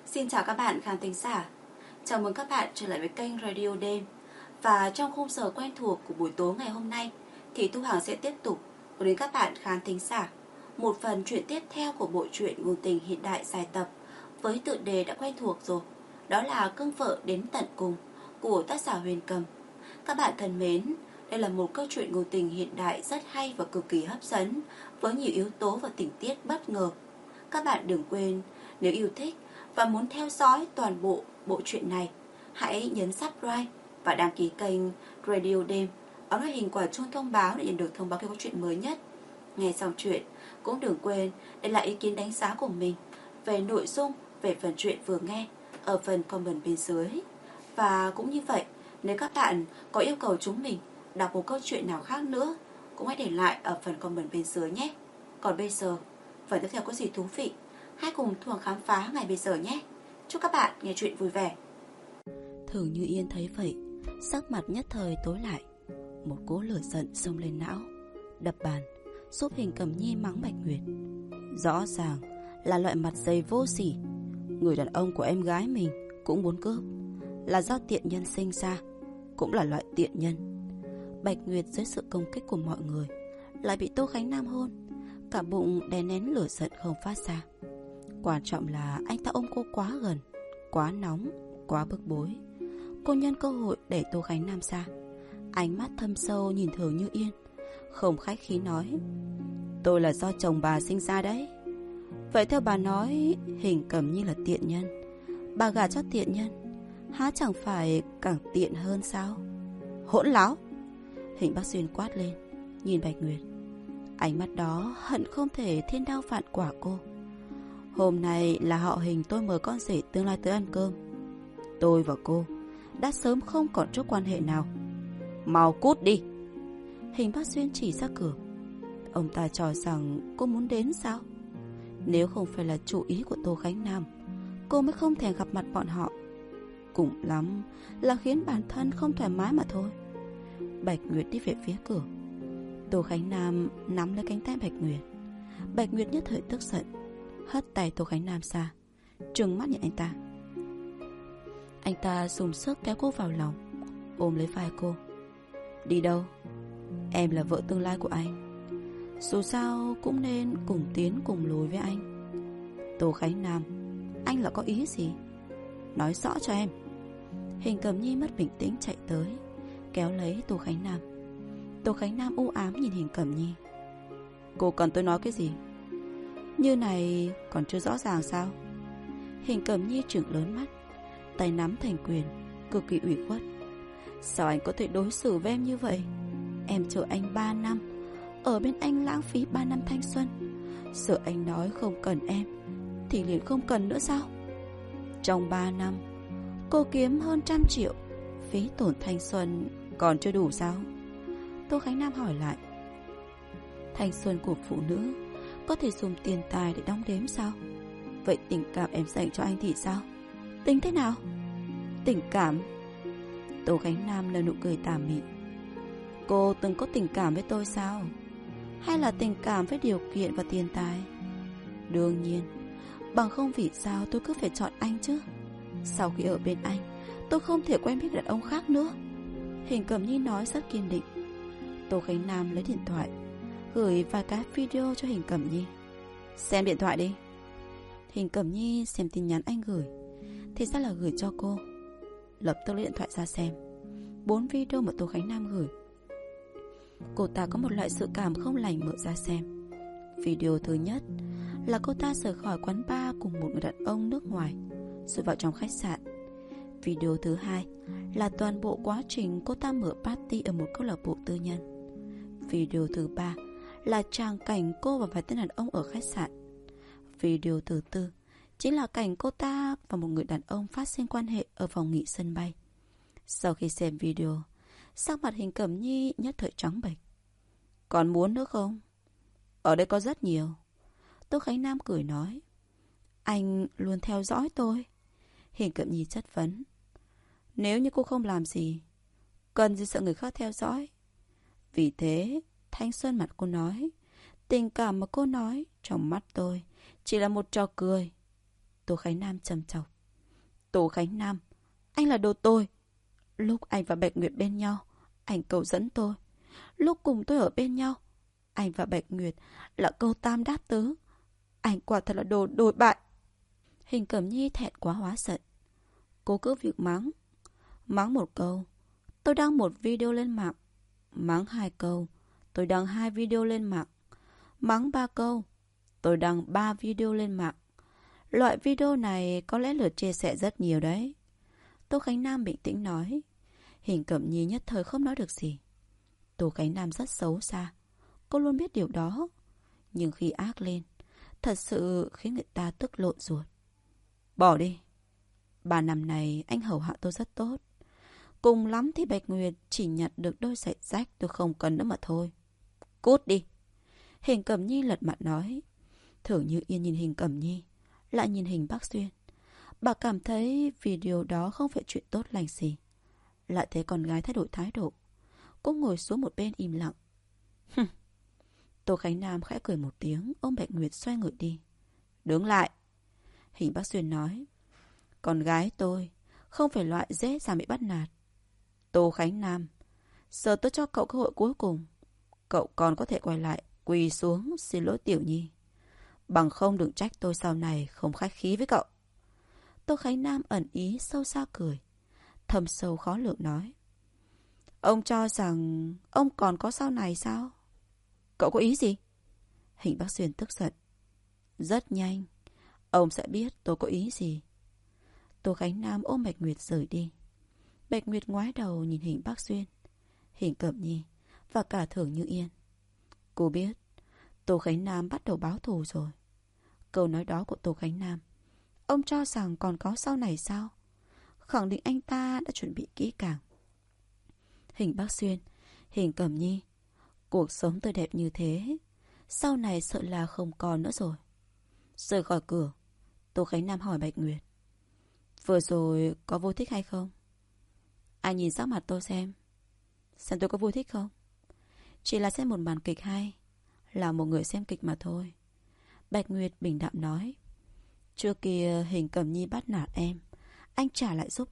Xin chào các bạn khán thính giả. Chào mừng các bạn trở lại với kênh Radio Đêm. Và trong khung giờ quen thuộc của buổi tối ngày hôm nay thì Thu Hằng sẽ tiếp tục gửi đến các bạn khán thính giả một phần truyện tiếp theo của bộ truyện ngôn tình hiện đại dài tập với tựa đề đã quen thuộc rồi. Đó là Cưng Vợ Đến Tận Cùng của tác giả Huyền Cầm. Các bạn thân mến, đây là một câu chuyện ngôn tình hiện đại rất hay và cực kỳ hấp dẫn với nhiều yếu tố và tình tiết bất ngờ. Các bạn đừng quên, nếu yêu thích và muốn theo dõi toàn bộ bộ truyện này, hãy nhấn subscribe và đăng ký kênh Radio Đêm, ấn vào hình quả chuông thông báo để nhận được thông báo khi có chuyện mới nhất. Nghe xong chuyện, cũng đừng quên để lại ý kiến đánh giá của mình về nội dung, về phần truyện vừa nghe ở phần comment bên dưới. Và cũng như vậy, nếu các bạn có yêu cầu chúng mình đọc một câu chuyện nào khác nữa, cũng hãy để lại ở phần comment bên dưới nhé. Còn bây giờ, phần tiếp theo có gì thú vị, hãy cùng Thu Hằng khám phá ngày bây giờ nhé. Chúc các bạn nghe chuyện vui vẻ. Thường Như Yên thấy vậy, sắc mặt nhất thời tối lại. Một cỗ lửa giận xông lên não, đập bàn, giúp Hình Cầm Nhi mắng Bạch Nguyệt. Rõ ràng là loại mặt dày vô sỉ. Người đàn ông của em gái mình cũng muốn cướp, là do tiện nhân sinh ra, cũng là loại tiện nhân. Bạch Nguyệt dưới sự công kích của mọi người lại bị Tô Khánh Nam hôn, cả bụng đè nén lửa giận không phát ra. Quan trọng là anh ta ôm cô quá gần, quá nóng, quá bức bối. Cô nhân cơ hội để Tô Khánh Nam ra, ánh mắt thâm sâu nhìn Thường Như Yên, không khách khí nói: tôi là do chồng bà sinh ra đấy. Vậy theo bà nói Hình Cầm Nhi là tiện nhân, bà gả cho tiện nhân, há chẳng phải càng tiện hơn sao? Hỗn láo! Hình Bắc Xuyên quát lên, nhìn Bạch Nguyệt. Ánh mắt đó hận không thể thiên đao vạn quả cô. Hôm nay là họ Hình tôi mời con rể tương lai tới ăn cơm. Tôi và cô đã sớm không còn chút quan hệ nào. Mau cút đi! Hình Bắc Xuyên chỉ ra cửa. Ông ta cho rằng cô muốn đến sao? Nếu không phải là chủ ý của Tô Khánh Nam, cô mới không thể gặp mặt bọn họ. Cùng lắm là khiến bản thân không thoải mái mà thôi. Bạch Nguyệt đi về phía cửa. Tô Khánh Nam nắm lấy cánh tay Bạch Nguyệt. Bạch Nguyệt nhất thời tức giận, hất tay Tô Khánh Nam ra, trừng mắt nhìn anh ta. Anh ta dùng sức kéo cô vào lòng, ôm lấy vai cô. Đi đâu? Em là vợ tương lai của anh, dù sao cũng nên cùng tiến cùng lùi với anh. Tô Khánh Nam, anh là có ý gì? Nói rõ cho em. Hình Cầm Nhi mất bình tĩnh chạy tới, kéo lấy Tô Khánh Nam. Tô Khánh Nam u ám nhìn Hình Cầm Nhi. Cô cần tôi nói cái gì? Như này còn chưa rõ ràng sao? Hình Cầm Nhi trừng lớn mắt, tay nắm thành quyền, cực kỳ ủy khuất. Sao anh có thể đối xử với em như vậy? Em chờ anh 3 năm, ở bên anh lãng phí 3 năm thanh xuân. Sợ anh nói không cần em thì liền không cần nữa sao? Trong 3 năm cô kiếm hơn 100 triệu, phí tổn thanh xuân còn chưa đủ sao? Tô Khánh Nam hỏi lại. Thanh xuân của phụ nữ có thể dùng tiền tài để đong đếm sao? Vậy tình cảm em dành cho anh thì sao? Tính thế nào? Tình cảm? Tô Khánh Nam là nụ cười tà mị. Cô từng có tình cảm với tôi sao? Hay là tình cảm với điều kiện và tiền tài? Đương nhiên, bằng không vì sao tôi cứ phải chọn anh chứ? Sau khi ở bên anh, tôi không thể quen biết đàn ông khác nữa. Hình Cầm Nhi nói rất kiên định. Tô Khánh Nam lấy điện thoại, gửi vài cái video cho Hình Cầm Nhi. Xem điện thoại đi. Hình Cầm Nhi xem tin nhắn anh gửi, thì ra là gửi cho cô. Lập tức lấy điện thoại ra xem 4 video mà Tô Khánh Nam gửi. Cô ta có một loại sự cảm không lành mở ra xem. Video thứ nhất là cô ta rời khỏi quán bar cùng một người đàn ông nước ngoài rồi vào trong khách sạn. Video thứ hai là toàn bộ quá trình cô ta mở party ở một câu lạc bộ tư nhân. Video thứ ba là tràng cảnh cô và vài tên đàn ông ở khách sạn. Video thứ tư chính là cảnh cô ta và một người đàn ông phát sinh quan hệ ở phòng nghỉ sân bay. Sau khi xem video, sắc mặt Hình Cầm Nhi nhất thời trắng bệch. Còn muốn nữa không? Ở đây có rất nhiều. Tô Khánh Nam cười nói. Anh luôn theo dõi tôi. Hình Cẩm Nhi chất vấn. Nếu như cô không làm gì, cần gì sợ người khác theo dõi? Vì thế, thanh xuân mặt cô nói, tình cảm mà cô nói trong mắt tôi chỉ là một trò cười. Tô Khánh Nam trầm trọc. Tô Khánh Nam, anh là đồ tồi. Lúc anh và Bạch Nguyệt bên nhau, anh cầu dẫn tôi. Lúc cùng tôi ở bên nhau, anh và Bạch Nguyệt là câu tam đáp tứ. Anh quả thật là đồ đồi bại. Hình Cẩm Nhi thẹn quá hóa giận. Cô cứ việc mắng. Mắng một câu, tôi đăng một video lên mạng. Mắng 2 câu, tôi đăng 2 video lên mạng. Mắng 3 câu, tôi đăng 3 video lên mạng. Loại video này có lẽ lượt chia sẻ rất nhiều đấy. Tô Khánh Nam bình tĩnh nói. Hình Cẩm Nhi nhất thời không nói được gì. Tô Khánh Nam rất xấu xa, cô luôn biết điều đó. Nhưng khi ác lên, thật sự khiến người ta tức lộn ruột. Bỏ đi. 3 năm này anh hầu hạ tôi rất tốt. Cùng lắm thì Bạch Nguyệt chỉ nhặt được đôi giày rách tôi không cần nữa mà thôi. Cút đi. Hình Cẩm Nhi lật mặt nói. Thường Như Yên nhìn Hình Cẩm Nhi, lại nhìn Hình Bắc Xuyên. Bà cảm thấy video đó không phải chuyện tốt lành gì. Lại thấy con gái thay đổi thái độ. Cô ngồi xuống một bên im lặng. Tô Khánh Nam khẽ cười một tiếng, ôm Bạch Nguyệt xoay người đi. Đứng lại. Hình Bắc Xuyên nói. Con gái tôi không phải loại dễ dàng bị bắt nạt. Tô Khánh Nam, giờ tôi cho cậu cơ hội cuối cùng. Cậu còn có thể quay lại, quỳ xuống xin lỗi Tiểu Nhi. Bằng không đừng trách tôi sau này không khách khí với cậu. Tô Khánh Nam ẩn ý sâu xa cười, thầm sâu khó lường nói. Ông cho rằng ông còn có sau này sao? Cậu có ý gì? Hình Bắc Xuyên tức giận. Rất nhanh, ông sẽ biết tôi có ý gì. Tô Khánh Nam ôm Bạch Nguyệt rời đi. Bạch Nguyệt ngoái đầu nhìn Hình Bắc Xuyên, Hình Cẩm Nhi và cả Thường Như Yên. Cô biết Tô Khánh Nam bắt đầu báo thù rồi. Câu nói đó của Tô Khánh Nam, ông cho rằng còn có sau này sao? Khẳng định anh ta đã chuẩn bị kỹ càng. Hình Bắc Xuyên, Hình Cẩm Nhi, cuộc sống tươi đẹp như thế, sau này sợ là không còn nữa rồi. Rời khỏi cửa, Tô Khánh Nam hỏi Bạch Nguyệt. Vừa rồi có vui thích hay không? Anh nhìn sắc mặt tôi xem tôi có vui thích không? Chỉ là xem một màn kịch hay, là một người xem kịch mà thôi. Bạch Nguyệt bình đạm nói. Trước kia Hình Cẩm Nhi bắt nạt em, anh trả lại giúp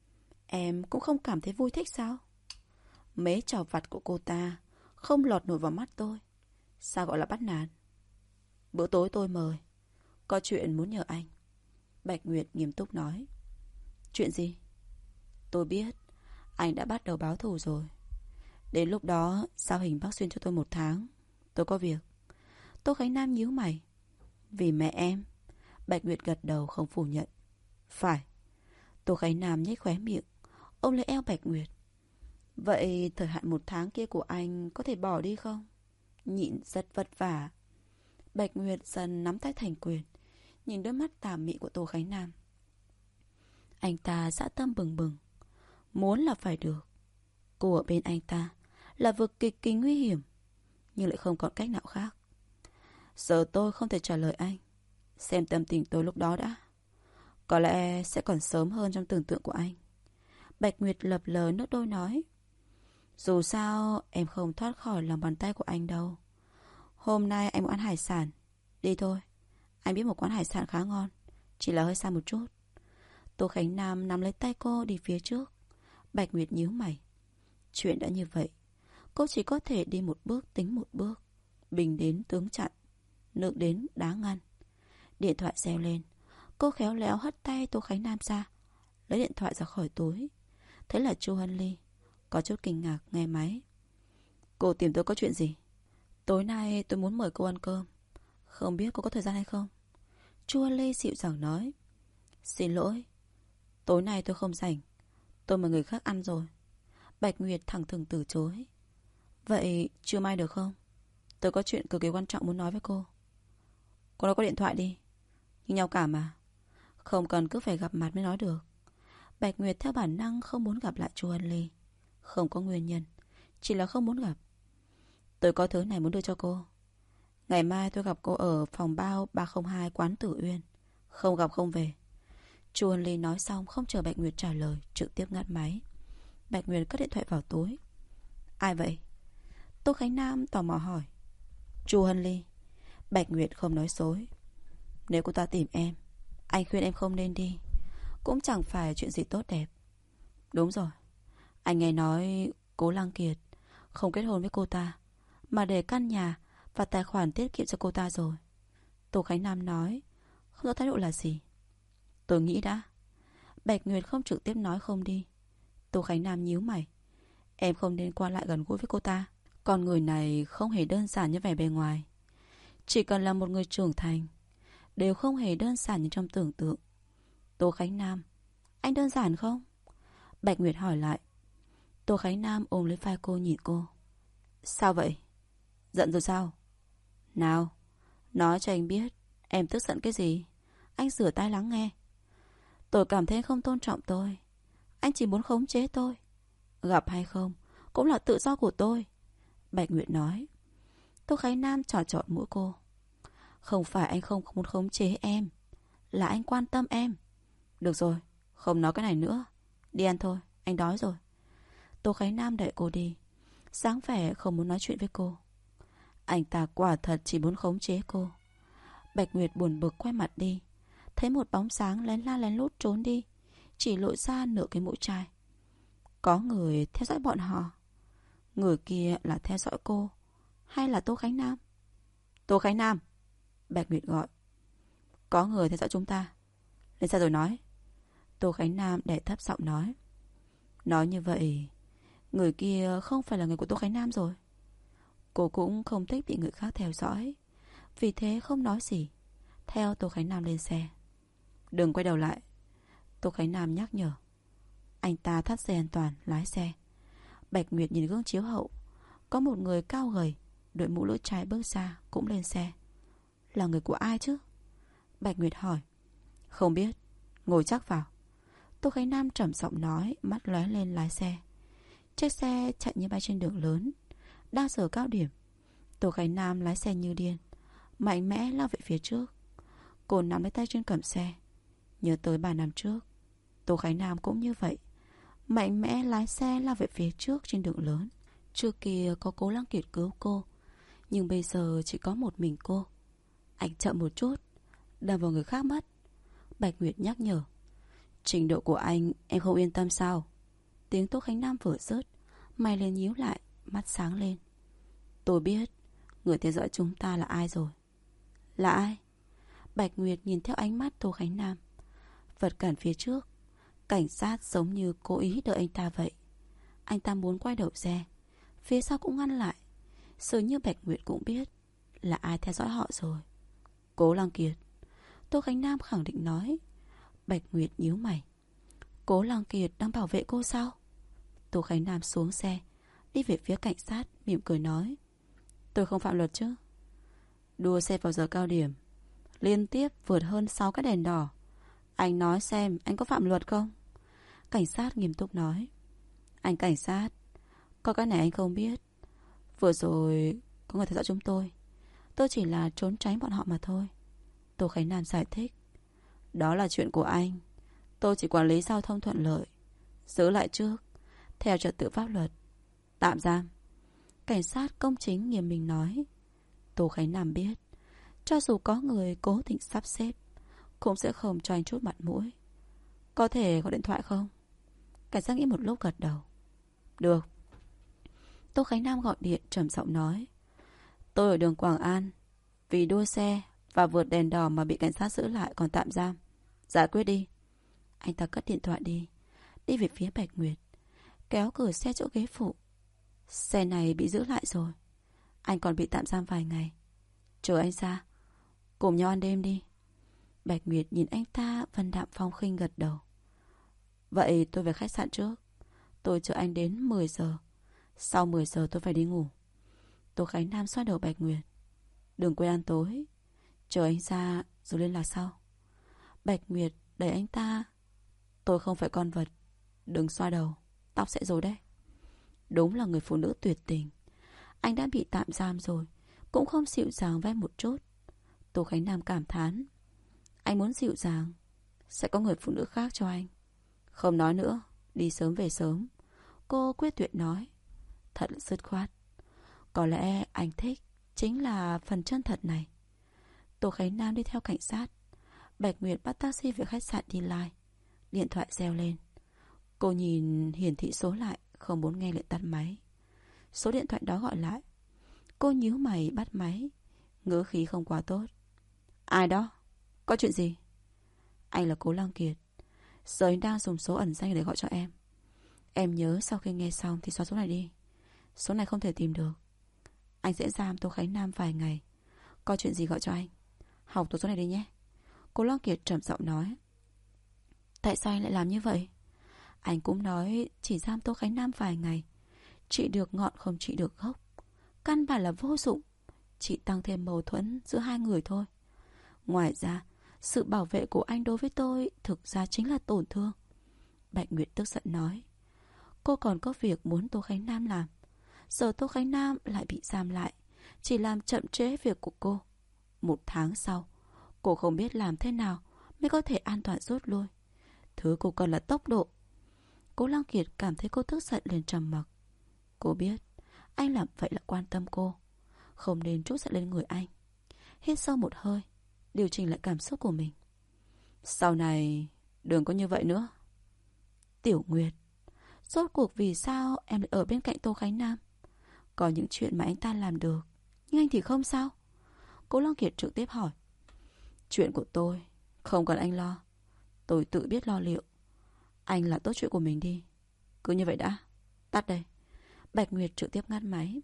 em cũng không cảm thấy vui thích sao? Mấy trò vặt của cô ta không lọt nổi vào mắt tôi, sao gọi là bắt nạt? Bữa tối tôi mời, có chuyện muốn nhờ anh. Bạch Nguyệt nghiêm túc nói. Chuyện gì? Tôi biết anh đã bắt đầu báo thù rồi. Đến lúc đó giao Hình Bắc Xuyên cho tôi 1 tháng. Tôi có việc. Tô Khánh Nam nhíu mày. Vì mẹ em? Bạch Nguyệt gật đầu không phủ nhận. Phải. Tô Khánh Nam nhếch khóe miệng, ôm lấy eo Bạch Nguyệt. Vậy thời hạn 1 tháng kia của anh có thể bỏ đi không? Nhịn rất vất vả. Bạch Nguyệt dần nắm tay thành quyền, nhìn đôi mắt tà mị của Tô Khánh Nam. Anh ta dã tâm bừng bừng, muốn là phải được. Cô ở bên anh ta là vực cực kỳ nguy hiểm, nhưng lại không còn cách nào khác. Giờ tôi không thể trả lời anh. Xem tâm tình tôi lúc đó đã. Có lẽ sẽ còn sớm hơn trong tưởng tượng của anh. Bạch Nguyệt lập lờ nước đôi nói. Dù sao em không thoát khỏi lòng bàn tay của anh đâu. Hôm nay anh muốn ăn hải sản. Đi thôi. Anh biết một quán hải sản khá ngon, chỉ là hơi xa một chút. Tô Khánh Nam nắm lấy tay cô đi phía trước. Bạch Nguyệt nhíu mày. Chuyện đã như vậy, cô chỉ có thể đi một bước tính một bước. Bình đến tướng chặn, nước đến đá ngăn. Điện thoại reo lên. Cô khéo léo hất tay Tô Khánh Nam ra, lấy điện thoại ra khỏi túi. Thế là Chu Hân Ly, có chút kinh ngạc nghe máy. Cô tìm tôi có chuyện gì? Tối nay tôi muốn mời cô ăn cơm, không biết cô có thời gian hay không? Chu Hân Ly dịu dàng nói. Xin lỗi, tối nay tôi không rảnh, tôi mời người khác ăn rồi. Bạch Nguyệt thẳng thừng từ chối. Vậy trưa mai được không? Tôi có chuyện cực kỳ quan trọng muốn nói với cô. Cô nói có điện thoại đi. Như nhau cả mà, không cần cứ phải gặp mặt mới nói được. Bạch Nguyệt theo bản năng không muốn gặp lại Chu Hân Ly. Không có nguyên nhân, chỉ là không muốn gặp. Tôi có thứ này muốn đưa cho cô. Ngày mai tôi gặp cô ở phòng bao 302 quán Tử Uyên. Không gặp không về. Chu Hân Ly nói xong không chờ Bạch Nguyệt trả lời, trực tiếp ngắt máy. Bạch Nguyệt cất điện thoại vào túi. Ai vậy? Tô Khánh Nam tò mò hỏi. Chu Hân Ly. Bạch Nguyệt không nói dối. Nếu cô ta tìm em, anh khuyên em không nên đi. cũng chẳng phải chuyện gì tốt đẹp. Đúng rồi, anh nghe nói Cố Lăng Kiệt không kết hôn với cô ta, mà để căn nhà và tài khoản tiết kiệm cho cô ta rồi. Tô Khánh Nam nói, không rõ thái độ là gì. Tôi nghĩ đã. Bạch Nguyệt không trực tiếp nói không đi. Tô Khánh Nam nhíu mày. Em không nên qua lại gần gũi với cô ta. Con người này không hề đơn giản như vẻ bề ngoài. Chỉ cần là một người trưởng thành, đều không hề đơn giản như trong tưởng tượng. Tô Khánh Nam, anh đơn giản không? Bạch Nguyệt hỏi lại. Tô Khánh Nam ôm lấy vai cô nhìn cô. Sao vậy? Giận rồi sao? Nào, nói cho anh biết em tức giận cái gì. Anh rửa tai lắng nghe. Tôi cảm thấy anh không tôn trọng tôi. Anh chỉ muốn khống chế tôi. Gặp hay không cũng là tự do của tôi, Bạch Nguyệt nói. Tô Khánh Nam chọn mũi cô. Không phải anh không muốn khống chế em, là anh quan tâm em. Được rồi, không nói cái này nữa. Đi ăn thôi, anh đói rồi. Tô Khánh Nam đẩy cô đi, sáng vẻ không muốn nói chuyện với cô. Anh ta quả thật chỉ muốn khống chế cô. Bạch Nguyệt buồn bực quay mặt đi, thấy một bóng sáng lén la lén lút trốn đi, chỉ lộ ra nửa cái mũi chai. Có người theo dõi bọn họ. Người kia là theo dõi cô, hay là Tô Khánh Nam? Tô Khánh Nam, Bạch Nguyệt gọi. Có người theo dõi chúng ta. Lên xe rồi nói. Tô Khánh Nam đè thấp giọng nói. Nói như vậy, người kia không phải là người của Tô Khánh Nam rồi. Cô cũng không thích bị người khác theo dõi, vì thế không nói gì, theo Tô Khánh Nam lên xe. Đừng quay đầu lại, Tô Khánh Nam nhắc nhở. Anh ta thắt dây an toàn, lái xe. Bạch Nguyệt nhìn gương chiếu hậu, có một người cao gầy, đội mũ lưỡi chai bước ra, cũng lên xe. Là người của ai chứ? Bạch Nguyệt hỏi. Không biết, ngồi chắc vào. Tô Khánh Nam trầm giọng nói, mắt lóe lên lái xe. Chiếc xe chạy như bay trên đường lớn. Đang giờ cao điểm. Tô Khánh Nam lái xe như điên, mạnh mẽ lao về phía trước. Cô nắm lấy tay trên cầm xe, nhớ tới 3 năm trước, Tô Khánh Nam cũng như vậy, mạnh mẽ lái xe lao về phía trước trên đường lớn. Trước kia có Cố Lăng Kiệt cứu cô, nhưng bây giờ chỉ có một mình cô. Anh chậm một chút, đâm vào người khác mất. Bạch Nguyệt nhắc nhở. Trình độ của anh em không yên tâm sao? Tiếng Tô Khánh Nam vừa dứt, mày liền nhíu lại, mắt sáng lên. Tôi biết người theo dõi chúng ta là ai rồi. Là ai? Bạch Nguyệt nhìn theo ánh mắt Tô Khánh Nam. Vật cản phía trước, cảnh sát giống như cố ý đợi anh ta vậy. Anh ta muốn quay đầu xe, phía sau cũng ngăn lại. Dường như Bạch Nguyệt cũng biết là ai theo dõi họ rồi. Cố Lăng Kiệt, Tô Khánh Nam khẳng định nói. Bạch Nguyệt nhíu mày. Cố Lăng Kiệt đang bảo vệ cô sao? Tô Khánh Nam xuống xe, đi về phía cảnh sát, mỉm cười nói. Tôi không phạm luật chứ? Đua xe vào giờ cao điểm, liên tiếp vượt hơn 6 cái đèn đỏ, anh nói xem anh có phạm luật không? Cảnh sát nghiêm túc nói. Anh cảnh sát, có cái này anh không biết. Vừa rồi có người theo dõi chúng tôi chỉ là trốn tránh bọn họ mà thôi. Tô Khánh Nam giải thích. Đó là chuyện của anh, tôi chỉ quản lý giao thông thuận lợi. Giữ lại trước, theo trật tự pháp luật. Tạm giam. Cảnh sát công chính nghiêm minh nói. Tô Khánh Nam biết, cho dù có người cố tình sắp xếp, cũng sẽ không cho anh chút mặt mũi. Có thể gọi điện thoại không? Cảnh sát nghĩ một lúc gật đầu. Được. Tô Khánh Nam gọi điện trầm giọng nói. Tôi ở đường Quảng An, vì đua xe và vượt đèn đỏ mà bị cảnh sát giữ lại còn tạm giam. Giải quyết đi. Anh ta cất điện thoại đi về phía Bạch Nguyệt, kéo cửa xe chỗ ghế phụ. Xe này bị giữ lại rồi, anh còn bị tạm giam vài ngày. Chờ anh ra, cùng nhau ăn đêm đi. Bạch Nguyệt nhìn anh ta vân đạm phong khinh gật đầu. Vậy tôi về khách sạn trước, tôi chờ anh đến 10 giờ. Sau 10 giờ tôi phải đi ngủ. Tô Khánh Nam xoa đầu Bạch Nguyệt. Đừng quên ăn tối, chờ anh ra rồi liên lạc sau. Bạch Nguyệt đẩy anh ta. Tôi không phải con vật, đừng xoa đầu, tóc sẽ rối đấy. Đúng là người phụ nữ tuyệt tình. Anh đã bị tạm giam rồi, cũng không dịu dàng với một chút. Tô Khánh Nam cảm thán. Anh muốn dịu dàng, sẽ có người phụ nữ khác cho anh. Không nói nữa, đi sớm về sớm, cô quyết tuyệt nói. Thật là dứt khoát. Có lẽ anh thích chính là phần chân thật này. Tô Khánh Nam đi theo cảnh sát. Bạch Nguyệt bắt taxi về khách sạn đi lại. Điện thoại reo lên. Cô nhìn hiển thị số lại, không muốn nghe liền tắt máy. Số điện thoại đó gọi lại. Cô nhíu mày bắt máy, ngữ khí không quá tốt. Ai đó? Có chuyện gì? Anh là Cố Lăng Kiệt. Giờ anh đang dùng số ẩn danh để gọi cho em. Em nhớ sau khi nghe xong thì xóa số này đi. Số này không thể tìm được. Anh sẽ giam Tô Khánh Nam vài ngày. Có chuyện gì gọi cho anh. Học tổ số này đi nhé. Cố Lăng Kiệt trầm giọng nói. Tại sao anh lại làm như vậy? Anh cũng nói chỉ giam Tô Khánh Nam vài ngày. Trị được ngọn không trị được gốc. Căn bản là vô dụng. Chỉ tăng thêm mâu thuẫn giữa hai người thôi. Ngoài ra, sự bảo vệ của anh đối với tôi thực ra chính là tổn thương. Bạch Nguyệt tức giận nói. Cô còn có việc muốn Tô Khánh Nam làm. Giờ Tô Khánh Nam lại bị giam lại, chỉ làm chậm trễ việc của cô. 1 tháng sau, cô không biết làm thế nào mới có thể an toàn rút lui. Thứ cô cần là tốc độ. Cố Lăng Kiệt cảm thấy cô tức giận liền trầm mặc. Cô biết anh làm vậy là quan tâm cô, không nên trút giận lên người anh. Hít sâu một hơi, điều chỉnh lại cảm xúc của mình. Sau này đừng có như vậy nữa. Tiểu Nguyệt, rốt cuộc vì sao em lại ở bên cạnh Tô Khánh Nam? Có những chuyện mà anh ta làm được, nhưng anh thì không sao? Cố Lăng Kiệt trực tiếp hỏi. Chuyện của tôi không cần anh lo. Tôi tự biết lo liệu. Anh là tốt chuyện của mình đi. Cứ như vậy đã. Tắt đây. Bạch Nguyệt trực tiếp ngắt máy.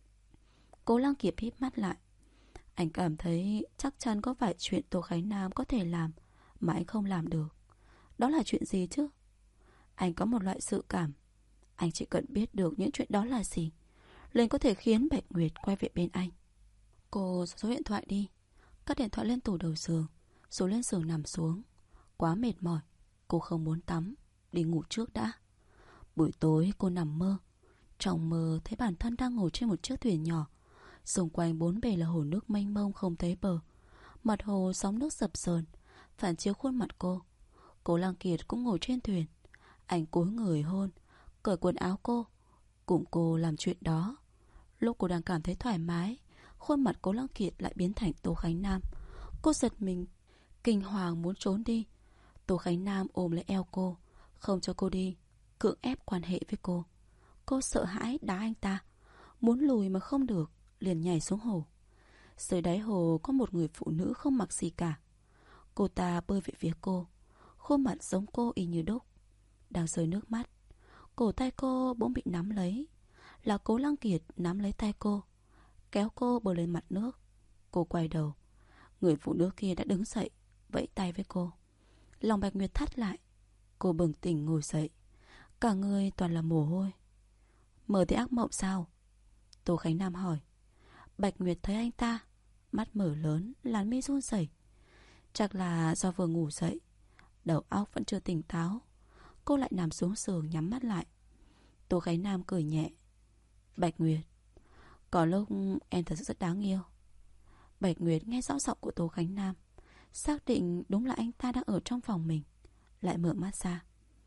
Cố Lăng Kiệt híp mắt lại. Anh cảm thấy chắc chắn có vài chuyện Tô Khánh Nam có thể làm mà anh không làm được. Đó là chuyện gì chứ? Anh có một loại dự cảm. Anh chỉ cần biết được những chuyện đó là gì, liền có thể khiến Bạch Nguyệt quay về bên anh. Cô số điện thoại đi. Cất điện thoại lên tủ đầu giường, rồi lên giường nằm xuống. Quá mệt mỏi, cô không muốn tắm. Đi ngủ trước đã. Buổi tối cô nằm mơ. Trong mơ thấy bản thân đang ngồi trên một chiếc thuyền nhỏ. Xung quanh bốn bề là hồ nước mênh mông không thấy bờ. Mặt hồ sóng nước dập dờn, phản chiếu khuôn mặt cô. Cố Lăng Kiệt cũng ngồi trên thuyền. Anh cúi người hôn, cởi quần áo cô, cùng cô làm chuyện đó. Lúc cô đang cảm thấy thoải mái, khuôn mặt Cố Lăng Kiệt lại biến thành Tô Khánh Nam. Cô giật mình, kinh hoàng muốn trốn đi. Tô Khánh Nam ôm lấy eo cô, không cho cô đi, cưỡng ép quan hệ với cô. Cô sợ hãi đá anh ta, muốn lùi mà không được, liền nhảy xuống hồ. Dưới đáy hồ có một người phụ nữ không mặc gì cả. Cô ta bơi về phía cô, khuôn mặt giống cô y như đúc, đang rơi nước mắt. Cổ tay cô bỗng bị nắm lấy. Là Cố Lăng Kiệt nắm lấy tay cô, kéo cô bơi lên mặt nước. Cô quay đầu, người phụ nữ kia đã đứng dậy, vẫy tay với cô. Lòng Bạch Nguyệt thắt lại. Cô bừng tỉnh ngồi dậy, cả người toàn là mồ hôi. Mơ thấy ác mộng sao? Tô Khánh Nam hỏi. Bạch Nguyệt thấy anh ta, mắt mở lớn, làn mi run rẩy. Chắc là do vừa ngủ dậy, đầu óc vẫn chưa tỉnh táo. Cô lại nằm xuống giường nhắm mắt lại. Tô Khánh Nam cười nhẹ. Bạch Nguyệt, có lúc em thật sự rất đáng yêu. Bạch Nguyệt nghe rõ giọng của Tô Khánh Nam, xác định đúng là anh ta đang ở trong phòng mình, lại mở mắt ra.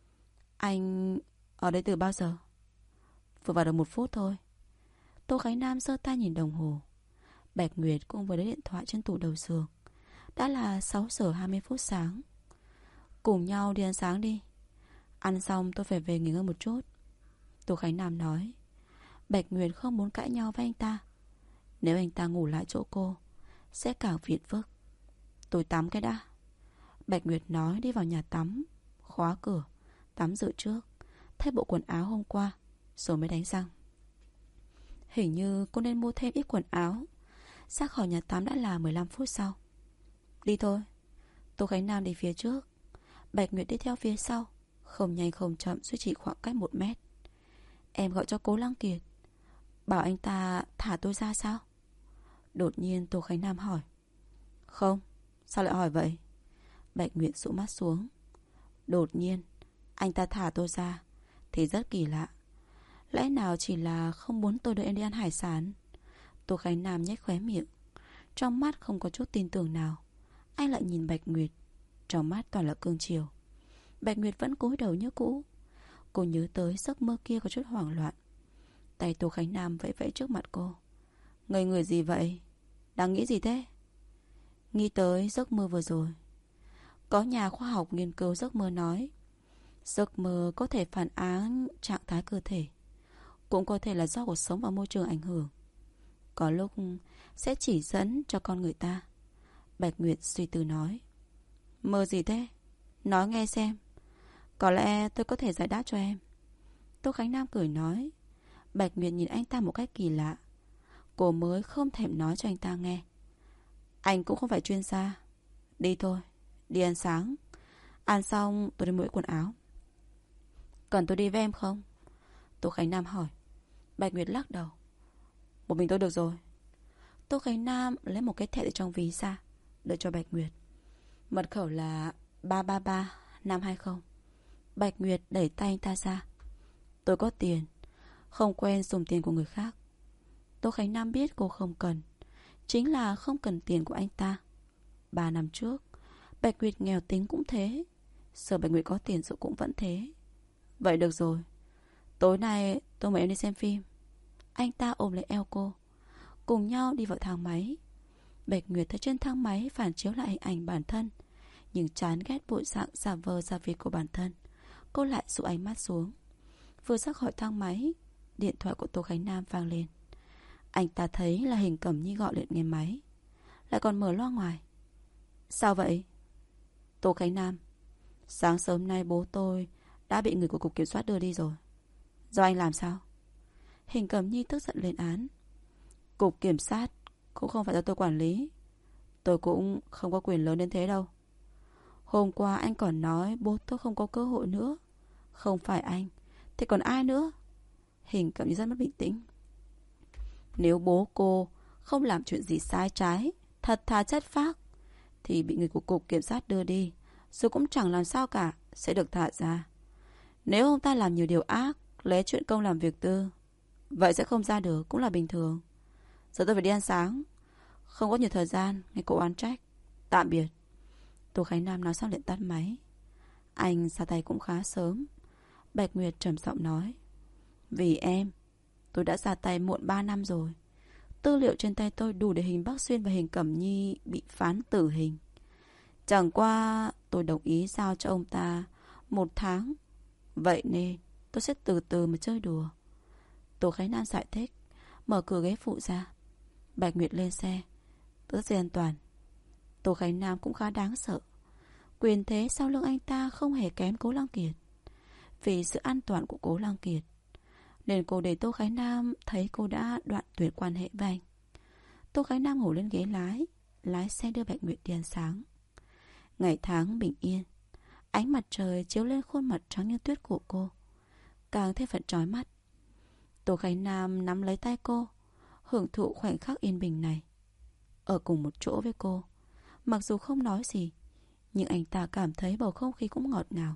Anh ở đây từ bao giờ? Vừa vào được 1 phút thôi. Tô Khánh Nam giơ tay nhìn đồng hồ. Bạch Nguyệt cũng vừa lấy điện thoại trên tủ đầu giường. Đã là 6 giờ 20 phút sáng. Cùng nhau đi ăn sáng đi. Ăn xong tôi phải về nghỉ ngơi một chút. Tô Khánh Nam nói. Bạch Nguyệt không muốn cãi nhau với anh ta. Nếu anh ta ngủ lại chỗ cô, sẽ càng phiền phức. Tôi tắm cái đã. Bạch Nguyệt nói đi vào nhà tắm, khóa cửa, tắm rửa trước, thay bộ quần áo hôm qua, rồi mới đánh răng. Hình như cô nên mua thêm ít quần áo. Ra khỏi nhà tắm đã là 15 phút sau. Đi thôi. Tô Khánh Nam đi phía trước, Bạch Nguyệt đi theo phía sau, không nhanh không chậm, duy trì khoảng cách 1 mét. Em gọi cho Cố Lăng Kiệt, bảo anh ta thả tôi ra sao? Đột nhiên Tô Khánh Nam hỏi. Không, sao lại hỏi vậy? Bạch Nguyệt dụ mắt xuống. Đột nhiên anh ta thả tôi ra thì rất kỳ lạ. Lẽ nào chỉ là không muốn tôi đưa em đi ăn hải sản? Tô Khánh Nam nhếch khóe miệng, trong mắt không có chút tin tưởng nào. Anh lại nhìn Bạch Nguyệt, trong mắt toàn là cương chiều. Bạch Nguyệt vẫn cúi đầu như cũ. Cô nhớ tới giấc mơ kia có chút hoảng loạn. Tay Tô Khánh Nam vẫy vẫy trước mặt cô. Ngây người gì vậy? Đang nghĩ gì thế? Nghĩ tới giấc mơ vừa rồi. Có nhà khoa học nghiên cứu giấc mơ nói Giấc mơ có thể phản ánh trạng thái cơ thể, cũng có thể là do cuộc sống và môi trường ảnh hưởng. Có lúc sẽ chỉ dẫn cho con người ta. Bạch Nguyệt suy tư nói. Mơ gì thế? Nói nghe xem. Có lẽ tôi có thể giải đáp cho em. Tô Khánh Nam cười nói. Bạch Nguyệt nhìn anh ta một cách kỳ lạ. Cô mới không thèm nói cho anh ta nghe. Anh cũng không phải chuyên gia. Đi thôi, đi ăn sáng. Ăn xong tôi đi mua quần áo. Cần tôi đi với em không? Tô Khánh Nam hỏi. Bạch Nguyệt lắc đầu. Một mình tôi được rồi. Tô Khánh Nam lấy một cái thẻ từ trong ví ra, đưa cho Bạch Nguyệt. Mật khẩu là 333-520. Bạch Nguyệt đẩy tay anh ta ra. Tôi có tiền, không quen dùng tiền của người khác. Tô Khánh Nam biết cô không cần, chính là không cần tiền của anh ta. 3 năm trước Bạch Nguyệt nghèo tính cũng thế, giờ Bạch Nguyệt có tiền rồi cũng vẫn thế. Vậy được rồi, tối nay tôi mời em đi xem phim. Anh ta ôm lấy eo cô, cùng nhau đi vào thang máy. Bạch Nguyệt thấy trên thang máy phản chiếu lại hình ảnh bản thân, nhưng chán ghét bộ dạng giả vờ giả vịt của bản thân. Cô lại dụ ánh mắt xuống. Vừa ra khỏi thang máy, điện thoại của Tô Khánh Nam vang lên. Anh ta thấy là Hình Cẩm Nhi gọi điện nghe máy, lại còn mở loa ngoài. Sao vậy? Tô Khánh Nam. Sáng sớm nay bố tôi đã bị người của cục kiểm soát đưa đi rồi. Do anh làm sao? Hình Cẩm Nhi tức giận lên án. Cục kiểm sát cũng không phải do tôi quản lý. Tôi cũng không có quyền lớn đến thế đâu. Hôm qua anh còn nói bố tôi không có cơ hội nữa. Không phải anh thì còn ai nữa? Hình Cẩm Nhi rất mất bình tĩnh. Nếu bố cô không làm chuyện gì sai trái, thật thà chất phác, thì bị người của cục kiểm sát đưa đi, rồi cũng chẳng làm sao cả, sẽ được thả ra. Nếu ông ta làm nhiều điều ác, lấy chuyện công làm việc tư, vậy sẽ không ra được, cũng là bình thường. Giờ tôi phải đi ăn sáng, không có nhiều thời gian nghe cô oán trách. Tạm biệt. Tô Khánh Nam nói xong liền tắt máy. Anh ra tay cũng khá sớm. Bạch Nguyệt trầm giọng nói. Vì em, tôi đã ra tay muộn 3 năm rồi. Tư liệu trên tay tôi đủ để Hình Bắc Xuyên và Hình Cẩm Nhi bị phán tử hình. Chẳng qua tôi đồng ý giao cho ông ta 1 tháng. Vậy nên tôi sẽ từ từ mà chơi đùa. Tô Khánh Nam giải thích, mở cửa ghế phụ ra. Bạch Nguyệt lên xe, rất dễ an toàn. Tô Khánh Nam cũng khá đáng sợ. Quyền thế sau lưng anh ta không hề kém Cố Lăng Kiệt. Vì sự an toàn của Cố Lăng Kiệt nên cô để Tô Khánh Nam thấy cô đã đoạn tuyệt quan hệ với anh. Tô Khánh Nam ngồi lên ghế lái, lái xe đưa Bạch Nguyệt đi ăn sáng. Ngày tháng bình yên, ánh mặt trời chiếu lên khuôn mặt trắng như tuyết của cô, càng thêm phần chói mắt. Tô Khánh Nam nắm lấy tay cô, hưởng thụ khoảnh khắc yên bình này. Ở cùng một chỗ với cô, mặc dù không nói gì, nhưng anh ta cảm thấy bầu không khí cũng ngọt ngào.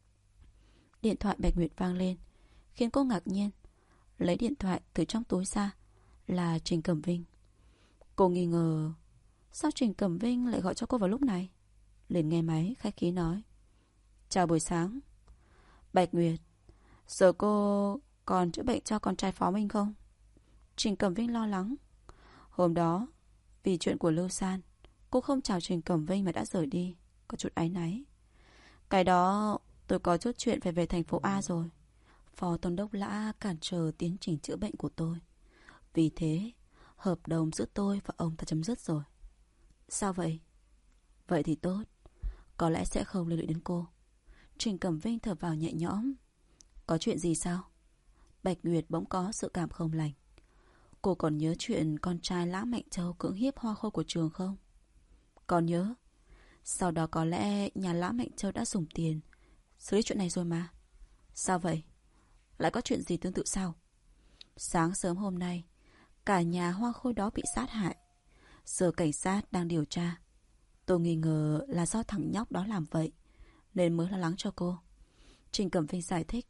Điện thoại Bạch Nguyệt vang lên, khiến cô ngạc nhiên. Lấy điện thoại từ trong túi ra, là Trình Cẩm Vinh. Cô nghi ngờ, sao Trình Cẩm Vinh lại gọi cho cô vào lúc này? Liền nghe máy khách khí nói. Chào buổi sáng. Bạch Nguyệt, giờ cô còn chữa bệnh cho con trai Phó Minh không? Trình Cẩm Vinh lo lắng. Hôm đó, vì chuyện của Lưu San, cô không chào Trình Cẩm Vinh mà đã rời đi, có chút áy náy. Cái đó tôi có chút chuyện phải về thành phố A rồi. Phó Tổng đốc Lã cản trở tiến trình chữa bệnh của tôi. Vì thế, hợp đồng giữa tôi và ông ta chấm dứt rồi. Sao vậy? Vậy thì tốt, có lẽ sẽ không liên lụy đến cô. Trình Cẩm Vinh thở vào nhẹ nhõm. Có chuyện gì sao? Bạch Nguyệt bỗng có sự cảm không lành. Cô còn nhớ chuyện con trai Lã Mạnh Châu cưỡng hiếp Hoa Khôi của trường không? Còn nhớ. Sau đó có lẽ nhà Lã Mạnh Châu đã dùng tiền xử lý chuyện này rồi mà. Sao vậy? Lại có chuyện gì tương tự sao? Sáng sớm hôm nay, cả nhà Hoa Khôi đó bị sát hại. Giờ cảnh sát đang điều tra. Tôi nghi ngờ là do thằng nhóc đó làm vậy, nên mới lo lắng cho cô. Trình Cẩm Vinh giải thích.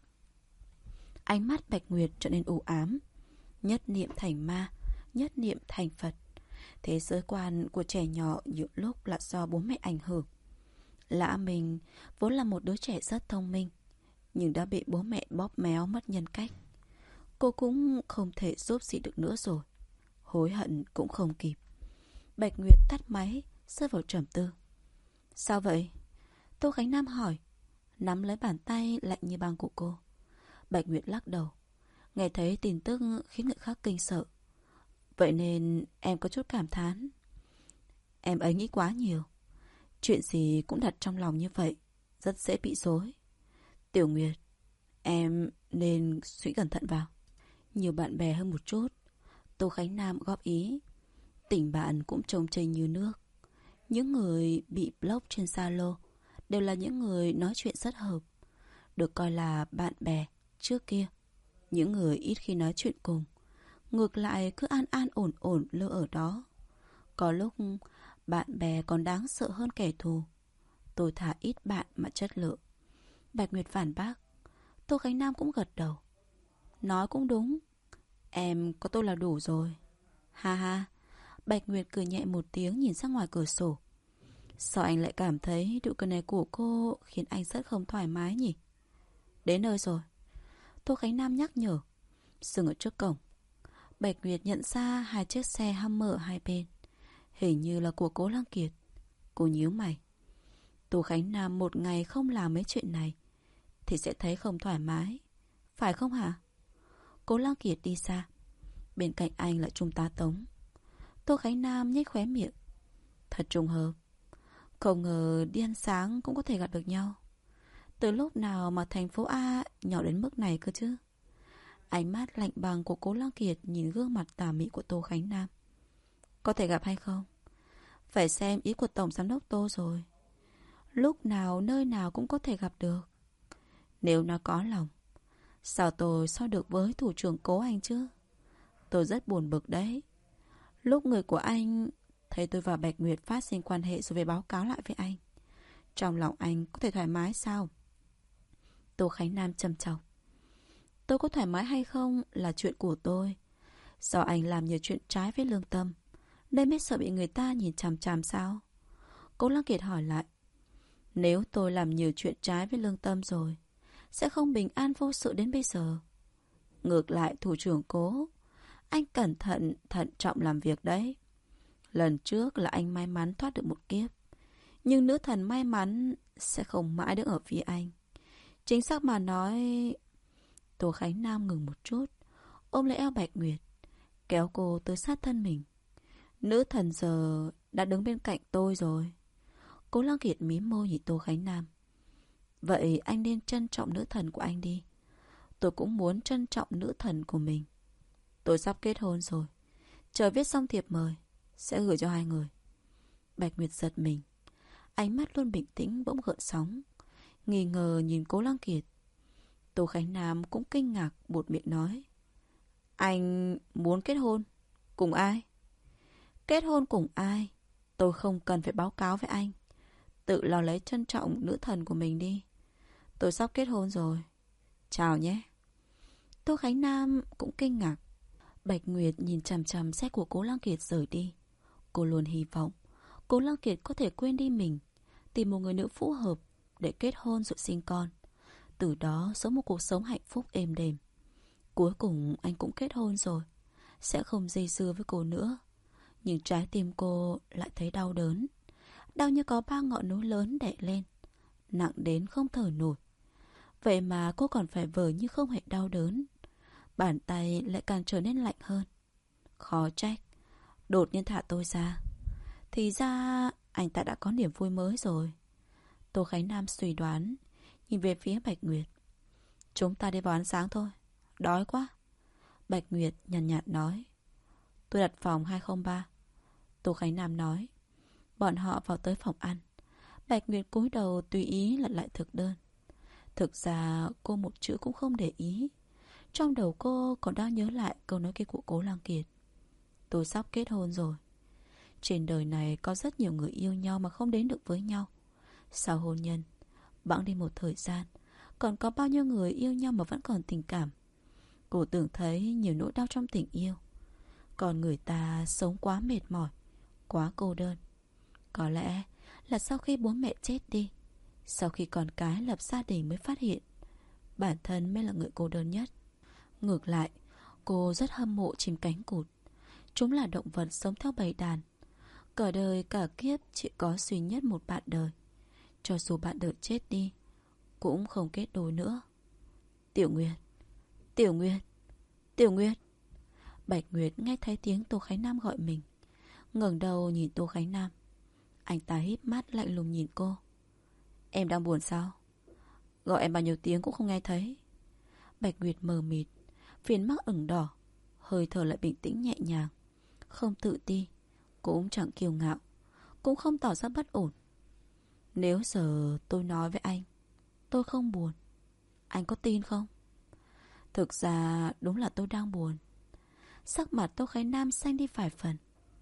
Ánh mắt Bạch Nguyệt trở nên u ám. Nhất niệm thành ma, nhất niệm thành Phật. Thế giới quan của trẻ nhỏ nhiều lúc là do bố mẹ ảnh hưởng. Lã Minh vốn là một đứa trẻ rất thông minh, nhưng đã bị bố mẹ bóp méo mất nhân cách. Cô cũng không thể giúp gì được nữa rồi. Hối hận cũng không kịp. Bạch Nguyệt tắt máy, rơi vào trầm tư. Sao vậy? Tô Khánh Nam hỏi. nắm lấy bàn tay lạnh như băng của cô. Bạch Nguyệt lắc đầu. Nghe thấy tin tức khiến người khác kinh sợ. Vậy nên em có chút cảm thán. Em ấy nghĩ quá nhiều. Chuyện gì cũng đặt trong lòng như vậy, rất dễ bị rối. Tiểu Nguyệt, em nên suy cẩn thận vào. Nhiều bạn bè hơn một chút. Tô Khánh Nam góp ý. Tình bạn cũng trông chênh như nước. Những người bị block trên Zalo đều là những người nói chuyện rất hợp, được coi là bạn bè trước kia. Những người ít khi nói chuyện cùng, ngược lại cứ an an ổn ổn lơ ở đó. Có lúc bạn bè còn đáng sợ hơn kẻ thù. Tôi thà ít bạn mà chất lượng. Bạch Nguyệt phản bác. Tô Khánh Nam cũng gật đầu. Nói cũng đúng. Em có tôi là đủ rồi. Ha ha. Bạch Nguyệt cười nhẹ một tiếng nhìn ra ngoài cửa sổ. Sao anh lại cảm thấy nụ cười này của cô khiến anh rất không thoải mái nhỉ? Đến nơi rồi. Tô Khánh Nam nhắc nhở. Dừng ở trước cổng. Bạch Nguyệt nhận ra hai chiếc xe Hummer ở hai bên. Hình như là của Cố Lăng Kiệt. Cô nhíu mày. Tô Khánh Nam một ngày không làm mấy chuyện này thì sẽ thấy không thoải mái, phải không hả? Cố Lăng Kiệt đi xa. Bên cạnh anh là Trung tá Tống. Tô Khánh Nam nhếch khóe miệng. Thật trùng hợp. Không ngờ đi ăn sáng cũng có thể gặp được nhau. Từ lúc nào mà thành phố A nhỏ đến mức này cơ chứ? Ánh mắt lạnh băng của Cố Lăng Kiệt nhìn gương mặt tà mị của Tô Khánh Nam. Có thể gặp hay không? Phải xem ý của Tổng Giám đốc Tô rồi. Lúc nào nơi nào cũng có thể gặp được. Nếu nó có lòng, sao tôi so được với thủ trưởng Cố anh chứ? Tôi rất buồn bực đấy. Lúc người của anh thấy tôi và Bạch Nguyệt phát sinh quan hệ rồi về báo cáo lại với anh, trong lòng anh có thể thoải mái sao? Tô Khánh Nam trầm trọng. Tôi có thoải mái hay không là chuyện của tôi. Do anh làm nhiều chuyện trái với lương tâm nên mới sợ bị người ta nhìn chằm chằm sao? Cố Lăng Kiệt hỏi lại. Nếu tôi làm nhiều chuyện trái với lương tâm rồi, sẽ không bình an vô sự đến bây giờ. Ngược lại thủ trưởng Cố, anh cẩn thận, thận trọng làm việc đấy. Lần trước là anh may mắn thoát được một kiếp, nhưng nữ thần may mắn sẽ không mãi đứng ở phía anh. Chính xác mà nói... Tô Khánh Nam ngừng một chút, ôm lấy eo Bạch Nguyệt, kéo cô tới sát thân mình. Nữ thần giờ đã đứng bên cạnh tôi rồi. Cố Lăng Kiệt mím môi nhìn Tô Khánh Nam. Vậy anh nên trân trọng nữ thần của anh đi. Tôi cũng muốn trân trọng nữ thần của mình. Tôi sắp kết hôn rồi. Chờ viết xong thiệp mời sẽ gửi cho hai người. Bạch Nguyệt giật mình. Ánh mắt luôn bình tĩnh bỗng gợn sóng, nghi ngờ nhìn Cố Lăng Kiệt. Tô Khánh Nam cũng kinh ngạc buột miệng nói. Anh muốn kết hôn? Cùng ai? Kết hôn cùng ai? Tôi không cần phải báo cáo với anh. Tự lo lấy trân trọng nữ thần của mình đi. Tôi sắp kết hôn rồi. Chào nhé. Tô Khánh Nam cũng kinh ngạc. Bạch Nguyệt nhìn chằm chằm xe của Cố Lăng Kiệt rời đi. Cô luôn hy vọng Cố Lăng Kiệt có thể quên đi mình, tìm một người nữ phù hợp để kết hôn rồi sinh con, từ đó sống một cuộc sống hạnh phúc êm đềm. Cuối cùng anh cũng kết hôn rồi, sẽ không dây dưa với cô nữa. Nhưng trái tim cô lại thấy đau đớn. Đau như có 3 ngọn núi lớn đè lên, nặng đến không thở nổi. Vậy mà cô còn phải vờ như không hề đau đớn. Bàn tay lại càng trở nên lạnh hơn. Khó trách đột nhiên thả tôi ra. Thì ra anh ta đã có niềm vui mới rồi. Tô Khánh Nam suy đoán, nhìn về phía Bạch Nguyệt. Chúng ta đi vào ăn sáng thôi, đói quá. Bạch Nguyệt nhàn nhạt nói. Tôi đặt phòng 203. Tô Khánh Nam nói. Bọn họ vào tới phòng ăn. Bạch Nguyệt cúi đầu tùy ý lật lại thực đơn. Thực ra cô một chữ cũng không để ý. Trong đầu cô còn đang nhớ lại câu nói kia của Cố Lăng Kiệt. Tôi sắp kết hôn rồi. Trên đời này có rất nhiều người yêu nhau mà không đến được với nhau. Sau hôn nhân, bẵng đi một thời gian, còn có bao nhiêu người yêu nhau mà vẫn còn tình cảm. Cô tưởng thấy nhiều nỗi đau trong tình yêu. Còn người ta sống quá mệt mỏi, quá cô đơn. Có lẽ là sau khi bố mẹ chết đi, sau khi con cái lập gia đình mới phát hiện bản thân mới là người cô đơn nhất. Ngược lại, cô rất hâm mộ chim cánh cụt. Chúng là động vật sống theo bầy đàn. Cả đời cả kiếp chỉ có duy nhất một bạn đời. Cho dù bạn đời chết đi, cũng không kết đôi nữa. Tiểu Nguyệt, Tiểu Nguyệt, Tiểu Nguyệt. Bạch Nguyệt nghe thấy tiếng Tô Khánh Nam gọi mình, ngẩng đầu nhìn Tô Khánh Nam. Anh ta híp mắt lạnh lùng nhìn cô. Em đang buồn sao? Gọi em bao nhiêu tiếng cũng không nghe thấy. Bạch Nguyệt mờ mịt, phiền mắt ửng đỏ, hơi thở lại bình tĩnh nhẹ nhàng, không tự ti, cũng chẳng kiêu ngạo, cũng không tỏ ra bất ổn. Nếu giờ tôi nói với anh tôi không buồn, anh có tin không? Thực ra đúng là tôi đang buồn. Sắc mặt Tô Khánh Nam xanh đi vài phần.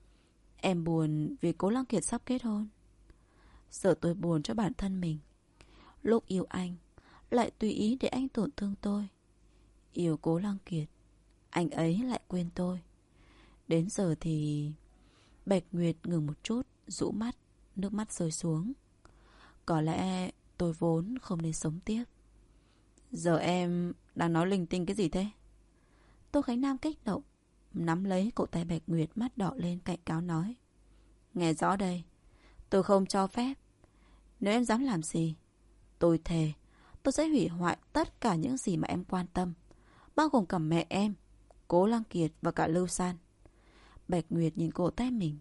Em buồn vì Cố Lăng Kiệt sắp kết hôn. Giờ tôi buồn cho bản thân mình. Lúc yêu anh lại tùy ý để anh tổn thương tôi. Yêu Cố Lăng Kiệt, anh ấy lại quên tôi. Đến giờ thì... Bạch Nguyệt ngừng một chút, rũ mắt, nước mắt rơi xuống. Có lẽ tôi vốn không nên sống tiếp. Giờ em đang nói linh tinh cái gì thế? Tô Khánh Nam kích động, nắm lấy cổ tay Bạch Nguyệt, mắt đỏ lên cảnh cáo nói. Nghe rõ đây, tôi không cho phép. Nếu em dám làm gì, tôi thề tôi sẽ hủy hoại tất cả những gì mà em quan tâm, bao gồm cả mẹ em, Cố Lăng Kiệt và cả Lưu San. Bạch Nguyệt nhìn cổ tay mình.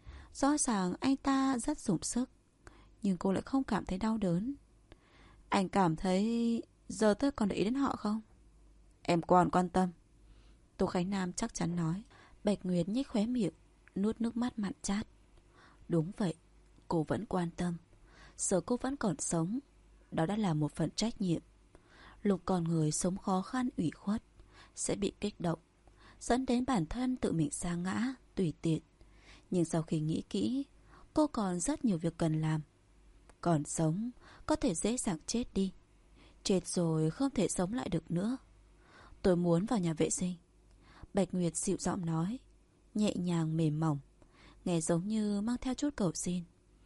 Rõ ràng anh ta rất dùng sức, nhưng cô lại không cảm thấy đau đớn. Anh cảm thấy giờ tôi còn để ý đến họ không? Em còn quan tâm. Tô Khánh Nam chắc chắn nói. Bạch Nguyệt nhếch khóe miệng, nuốt nước mắt mặn chát. Đúng vậy, cô vẫn quan tâm. Giờ cô vẫn còn sống, đó đã là một phần trách nhiệm. Lúc con người sống khó khăn ủy khuất, sẽ bị kích động, dẫn đến bản thân tự mình sa ngã, tùy tiện. Nhưng sau khi nghĩ kỹ, cô còn rất nhiều việc cần làm. Còn sống, có thể dễ dàng chết đi. Chết rồi không thể sống lại được nữa. Tôi muốn vào nhà vệ sinh. Bạch Nguyệt dịu giọng nói, nhẹ nhàng mềm mỏng, nghe giống như mang theo chút cầu xin.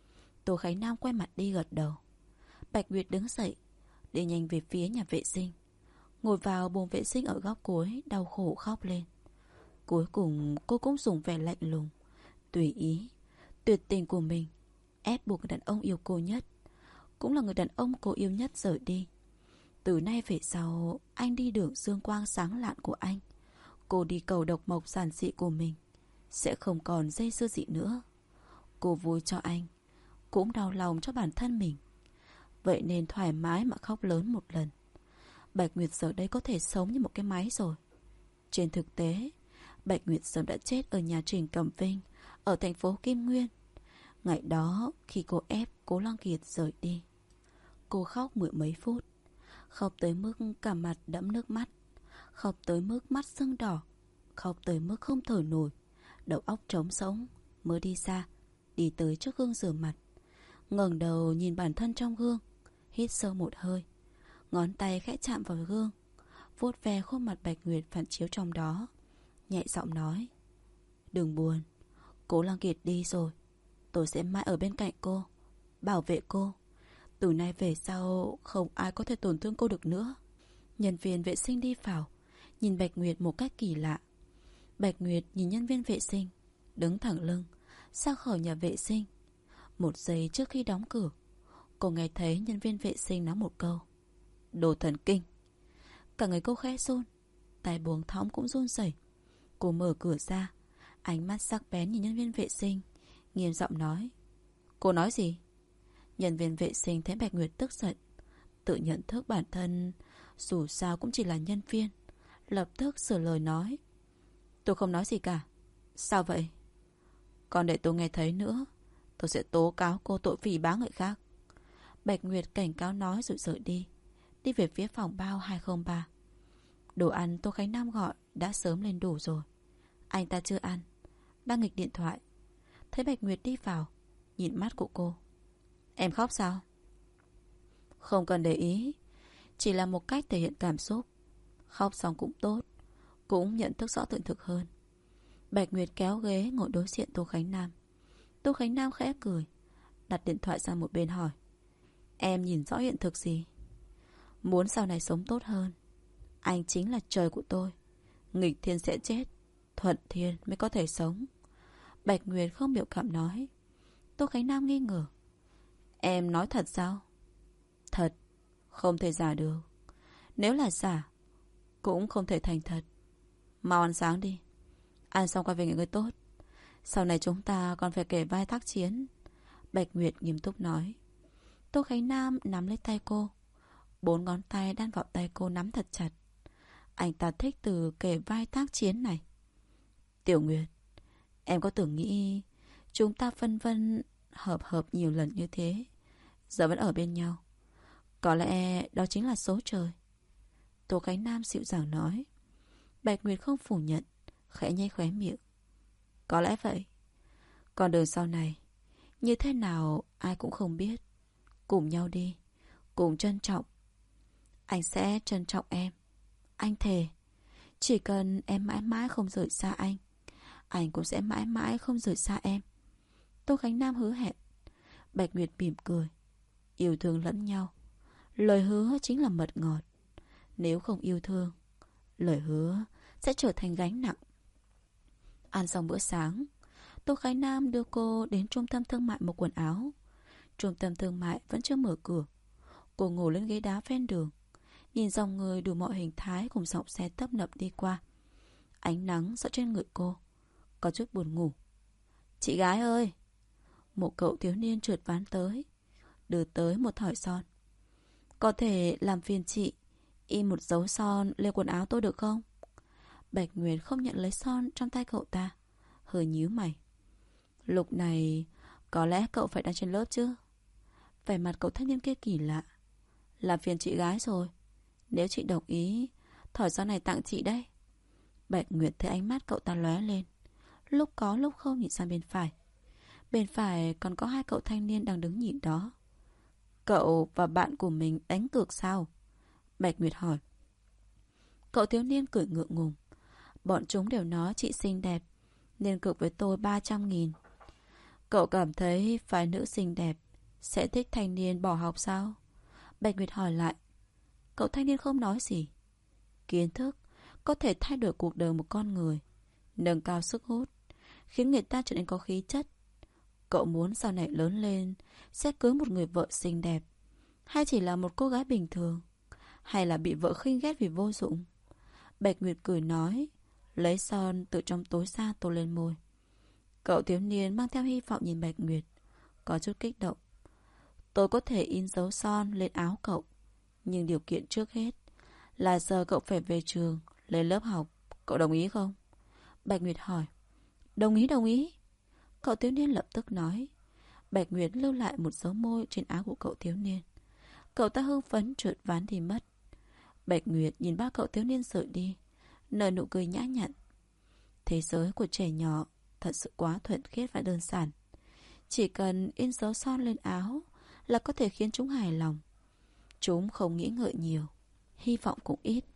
Tô Khánh Nam quay mặt đi gật đầu. Bạch Nguyệt đứng dậy, đi nhanh về phía nhà vệ sinh, ngồi vào bồn vệ sinh ở góc cuối, đau khổ khóc lên. Cuối cùng cô cũng dùng vẻ lạnh lùng, tùy ý, tuyệt tình của mình ép buộc người đàn ông yêu cô nhất, cũng là người đàn ông cô yêu nhất rời đi. Từ nay về sau, anh đi đường dương quang sáng lạn của anh, cô đi cầu độc mộc giản dị của mình. Sẽ không còn dây dưa gì nữa. Cô vui cho anh, cũng đau lòng cho bản thân mình. Vậy nên thoải mái mà khóc lớn một lần. Bạch Nguyệt giờ đây có thể sống như một cái máy rồi. Trên thực tế, Bạch Nguyệt sớm đã chết ở nhà Trình Cẩm Vinh, ở thành phố Kim Nguyên. Ngày đó, khi cô ép Cố Lăng Kiệt rời đi, cô khóc mười mấy phút. Khóc tới mức cả mặt đẫm nước mắt, khóc tới mức mắt sưng đỏ, khóc tới mức không thở nổi, đầu óc trống rỗng. Mới đi xa, đi tới trước gương rửa mặt, ngẩng đầu nhìn bản thân trong gương, hít sâu một hơi, ngón tay khẽ chạm vào gương, vuốt ve khuôn mặt Bạch Nguyệt phản chiếu trong đó, nhẹ giọng nói: đừng buồn, Cố Lăng Kiệt đi rồi, tôi sẽ mãi ở bên cạnh cô, bảo vệ cô. Từ nay về sau không ai có thể tổn thương cô được nữa. Nhân viên vệ sinh đi vào, nhìn Bạch Nguyệt một cách kỳ lạ. Bạch Nguyệt nhìn nhân viên vệ sinh, đứng thẳng lưng ra khỏi nhà vệ sinh. Một giây trước khi đóng cửa, cô nghe thấy nhân viên vệ sinh nói một câu: đồ thần kinh. Cả người cô khẽ run, tay buồng thõng cũng run rẩy. Cô mở cửa ra, ánh mắt sắc bén nhìn nhân viên vệ sinh, nghiêm giọng nói: cô nói gì? Nhân viên vệ sinh thấy Bạch Nguyệt tức giận, tự nhận thức bản thân dù sao cũng chỉ là nhân viên, lập tức sửa lời nói: tôi không nói gì cả. Sao vậy? Còn để tôi nghe thấy nữa, tôi sẽ tố cáo cô tội phỉ báng người khác. Bạch Nguyệt cảnh cáo nói rồi rời đi, đi về phía phòng bao 203. Đồ ăn Tô Khánh Nam gọi đã sớm lên đủ rồi. Anh ta chưa ăn, đang nghịch điện thoại. Thấy Bạch Nguyệt đi vào, nhìn mắt của cô: em khóc sao? Không cần để ý, chỉ là một cách thể hiện cảm xúc. Khóc xong cũng tốt, cũng nhận thức rõ hiện thực hơn. Bạch Nguyệt kéo ghế ngồi đối diện Tô Khánh Nam. Tô Khánh Nam khẽ cười, đặt điện thoại sang một bên hỏi: em nhìn rõ hiện thực gì? Muốn sau này sống tốt hơn, anh chính là trời của tôi. Nghịch thiên sẽ chết, thuận thiên mới có thể sống. Bạch Nguyệt không biểu cảm nói. Tô Khánh Nam nghi ngờ: em nói thật sao? Thật, Không thể giả được. Nếu là giả, cũng không thể thành thật. Mau ăn sáng đi. Ăn xong quay về nghỉ ngơi tốt. Sau này chúng ta còn phải kể vai tác chiến. Bạch Nguyệt nghiêm túc nói. Tô Khánh Nam nắm lấy tay cô. 4 ngón tay đan vào tay cô nắm thật chặt. Anh ta thích từ kể vai tác chiến này. Tiểu Nguyệt, em có tưởng nghĩ chúng ta phân vân hợp nhiều lần như thế, giờ vẫn ở bên nhau, có lẽ đó chính là số trời. Tô Khánh Nam dịu dàng nói. Bạch Nguyệt không phủ nhận, khẽ nhếch khóe miệng. Có lẽ vậy. Còn đường sau này như thế nào ai cũng không biết. Cùng nhau đi, cùng trân trọng. Anh sẽ trân trọng em. Anh thề, chỉ cần em mãi mãi không rời xa anh cũng sẽ mãi mãi không rời xa em. Tô Khánh Nam hứa hẹn. Bạch Nguyệt mỉm cười. Yêu thương lẫn nhau, lời hứa chính là mật ngọt. Nếu không yêu thương, lời hứa sẽ trở thành gánh nặng. Ăn xong bữa sáng, Tô Khánh Nam đưa cô đến trung tâm thương mại mua quần áo. Trung tâm thương mại vẫn chưa mở cửa. Cô ngồi lên ghế đá ven đường, nhìn dòng người đủ mọi hình thái cùng dòng xe tấp nập đi qua. Ánh nắng dọi trên người cô, có chút buồn ngủ. Chị gái ơi! Một cậu thiếu niên trượt ván tới, đưa tới một thỏi son. Có thể làm phiền chị in một dấu son lên quần áo tôi được không? Bạch Nguyệt không nhận lấy son trong tay cậu ta, hơi nhíu mày. Lúc này có lẽ cậu phải đang trên lớp chứ? Vẻ mặt cậu thanh niên kia kỳ lạ. Làm phiền chị gái rồi. Nếu chị đồng ý, thỏi son này tặng chị đấy. Bạch Nguyệt thấy ánh mắt cậu ta lóe lên, lúc có lúc không nhìn sang bên phải. Bên phải còn có 2 cậu thanh niên đang đứng nhìn đó. Cậu và bạn của mình đánh cược sao? Bạch Nguyệt hỏi. Cậu thiếu niên cười ngượng ngùng. Bọn chúng đều nói chị xinh đẹp nên cược với tôi 300.000. Cậu cảm thấy phái nữ xinh đẹp sẽ thích thanh niên bỏ học sao? Bạch Nguyệt hỏi lại. Cậu thanh niên không nói gì. Kiến thức có thể thay đổi cuộc đời một con người, nâng cao sức hút, khiến người ta trở nên có khí chất. Cậu muốn sau này lớn lên sẽ cưới một người vợ xinh đẹp, hay chỉ là một cô gái bình thường, hay là bị vợ khinh ghét vì vô dụng? Bạch Nguyệt cười nói, lấy son từ trong túi ra tô lên môi. Cậu thiếu niên mang theo hy vọng nhìn Bạch Nguyệt, có chút kích động. Tôi có thể in dấu son lên áo cậu, nhưng điều kiện trước hết là giờ cậu phải về trường, lên lớp học. Cậu đồng ý không? Bạch Nguyệt hỏi. Đồng ý, đồng ý. Cậu thiếu niên lập tức nói. Bạch Nguyệt lưu lại một dấu môi trên áo của cậu thiếu niên. Cậu ta hưng phấn trượt ván thì mất. Bạch Nguyệt nhìn ba cậu thiếu niên rời đi, nở nụ cười nhã nhặn. Thế giới của trẻ nhỏ thật sự quá thuần khiết và đơn giản. Chỉ cần in dấu son lên áo là có thể khiến chúng hài lòng. Chúng không nghĩ ngợi nhiều, hy vọng cũng ít.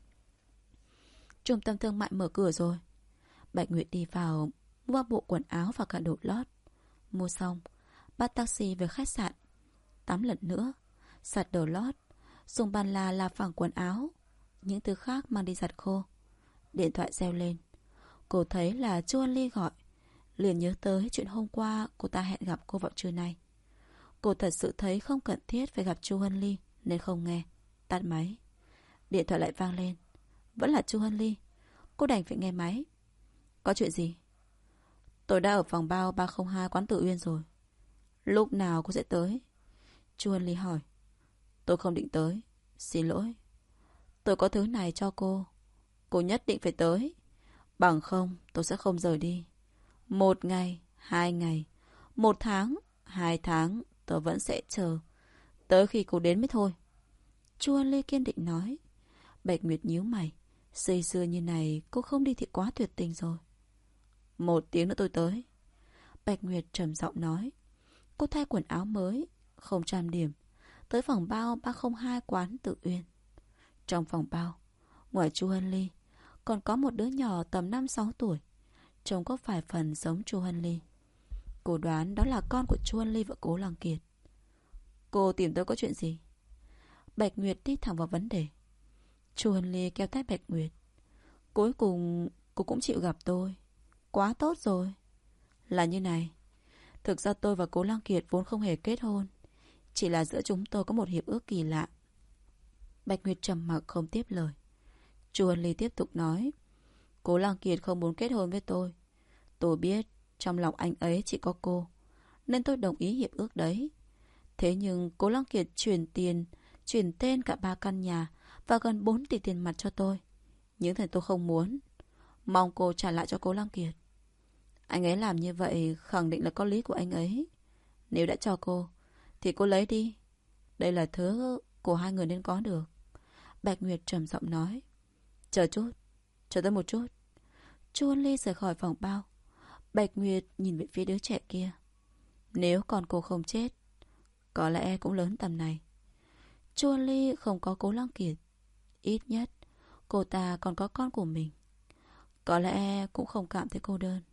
Trung tâm thương mại mở cửa rồi. Bạch Nguyệt đi vào, mua bộ quần áo và cả đồ lót. Mua xong, bắt taxi về khách sạn. Tắm lần nữa, giặt đồ lót, dùng bàn là phẳng quần áo, những thứ khác mang đi giặt khô. Điện thoại reo lên. Cô thấy là Chu An Ly gọi, liền nhớ tới chuyện hôm qua cô ta hẹn gặp cô vào trưa nay. Cô thật sự thấy không cần thiết phải gặp Chu Hân Ly nên không nghe, tắt máy. Điện thoại lại vang lên. Vẫn là Chu Hân Ly. Cô đành phải nghe máy. Có chuyện gì? Tôi đã ở phòng bao 302 quán Tử Uyên rồi. Lúc nào cô sẽ tới? Chu Hân Ly hỏi. Tôi không định tới, xin lỗi. Tôi có thứ này cho cô nhất định phải tới. Bằng không tôi sẽ không rời đi. 1 ngày, 2 ngày, 1 tháng, 2 tháng, tôi vẫn sẽ chờ tới khi cô đến mới thôi. Chu Hân Ly kiên định nói. Bạch Nguyệt nhíu mày. Dây dưa như này cô không đi thì quá tuyệt tình rồi. 1 tiếng nữa tôi tới. Bạch Nguyệt trầm giọng nói. Cô thay quần áo mới, không trang điểm, tới phòng bao 302 quán Tử Uyên. Trong phòng bao, ngoài Chu Hân Ly, còn có một đứa nhỏ tầm 5-6 tuổi, trông có vài phần giống Chu Hân Ly. Cô đoán đó là con của Chu Hân Ly và Cố Lăng Kiệt. Cô tìm tôi có chuyện gì? Bạch Nguyệt đi thẳng vào vấn đề. Chu Hân Ly kéo tay Bạch Nguyệt. Cuối cùng cô cũng chịu gặp tôi. Quá tốt rồi. Là như này. Thực ra tôi và Cố Lăng Kiệt vốn không hề kết hôn. Chỉ là giữa chúng tôi có một hiệp ước kỳ lạ. Bạch Nguyệt trầm mặc không tiếp lời. Chu Ân Ly tiếp tục nói. Cố Lăng Kiệt không muốn kết hôn với tôi. Tôi biết trong lòng anh ấy chỉ có cô, nên tôi đồng ý hiệp ước đấy. Thế nhưng Cố Lăng Kiệt chuyển tên cả 3 căn nhà và gần 4 tỷ tiền mặt cho tôi. Những thứ tôi không muốn. Mong cô trả lại cho Cố Lăng Kiệt. Anh ấy làm như vậy khẳng định là có lý của anh ấy. Nếu đã cho cô thì cô lấy đi. Đây là thứ của hai người nên có được. Bạch Nguyệt trầm giọng nói. Chờ chút, chờ tôi một chút. Chu Ân Ly rời khỏi phòng bao. Bạch Nguyệt nhìn về phía đứa trẻ kia. Nếu con cô không chết, có lẽ cũng lớn tầm này. Chu Ân Ly không có Cố Lăng Kiệt, ít nhất cô ta còn có con của mình. Có lẽ cũng không cảm thấy cô đơn.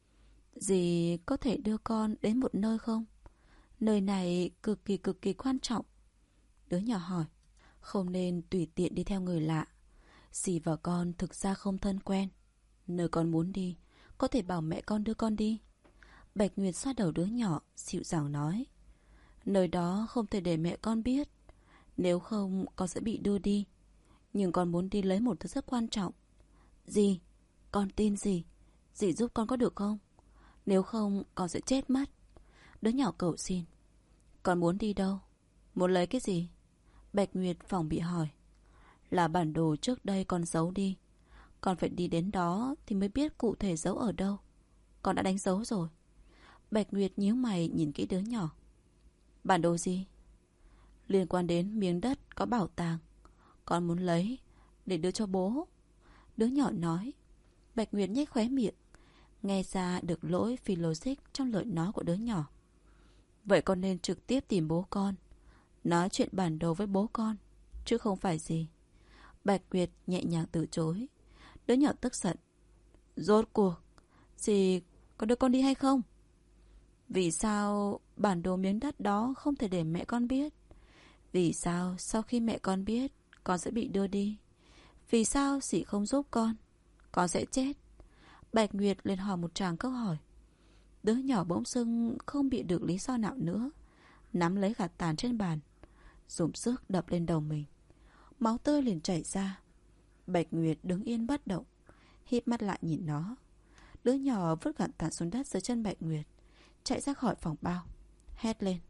Dì có thể đưa con đến một nơi không? Nơi này cực kỳ quan trọng. Đứa nhỏ hỏi. Không nên tùy tiện đi theo người lạ. Dì và con thực ra không thân quen. Nơi con muốn đi, có thể bảo mẹ con đưa con đi. Bạch Nguyệt xoa đầu đứa nhỏ, dịu dàng nói. Nơi đó không thể để mẹ con biết. Nếu không, con sẽ bị đưa đi. Nhưng con muốn đi lấy một thứ rất quan trọng. Dì, con tin dì. Dì giúp con có được không? Nếu không, con sẽ chết mất. Đứa nhỏ cầu xin. Con muốn đi đâu? Muốn lấy cái gì? Bạch Nguyệt phòng bị hỏi. Là bản đồ trước đây con giấu đi. Con phải đi đến đó thì mới biết cụ thể giấu ở đâu. Con đã đánh dấu rồi. Bạch Nguyệt nhíu mày nhìn kỹ đứa nhỏ. Bản đồ gì? Liên quan đến miếng đất có bảo tàng. Con muốn lấy để đưa cho bố. Đứa nhỏ nói. Bạch Nguyệt nhếch khóe miệng, nghe ra được lỗi phi logic trong lời nói của đứa nhỏ. Vậy con nên trực tiếp tìm bố con, nói chuyện bản đồ với bố con, chứ không phải gì. Bạch Nguyệt nhẹ nhàng từ chối. Đứa nhỏ tức giận. Rốt cuộc dì có đưa con đi hay không? Vì sao bản đồ miếng đất đó không thể để mẹ con biết? Vì sao sau khi mẹ con biết, con sẽ bị đưa đi? Vì sao dì không giúp con sẽ chết? Bạch Nguyệt liền hỏi một tràng câu hỏi. Đứa nhỏ bỗng dưng không bị được lý do nào nữa, nắm lấy gạt tàn trên bàn, dùng sức đập lên đầu mình. Máu tươi liền chảy ra. Bạch Nguyệt đứng yên bất động, híp mắt lại nhìn nó. Đứa nhỏ vứt gạt tàn xuống đất dưới chân Bạch Nguyệt, chạy ra khỏi phòng bao, hét lên.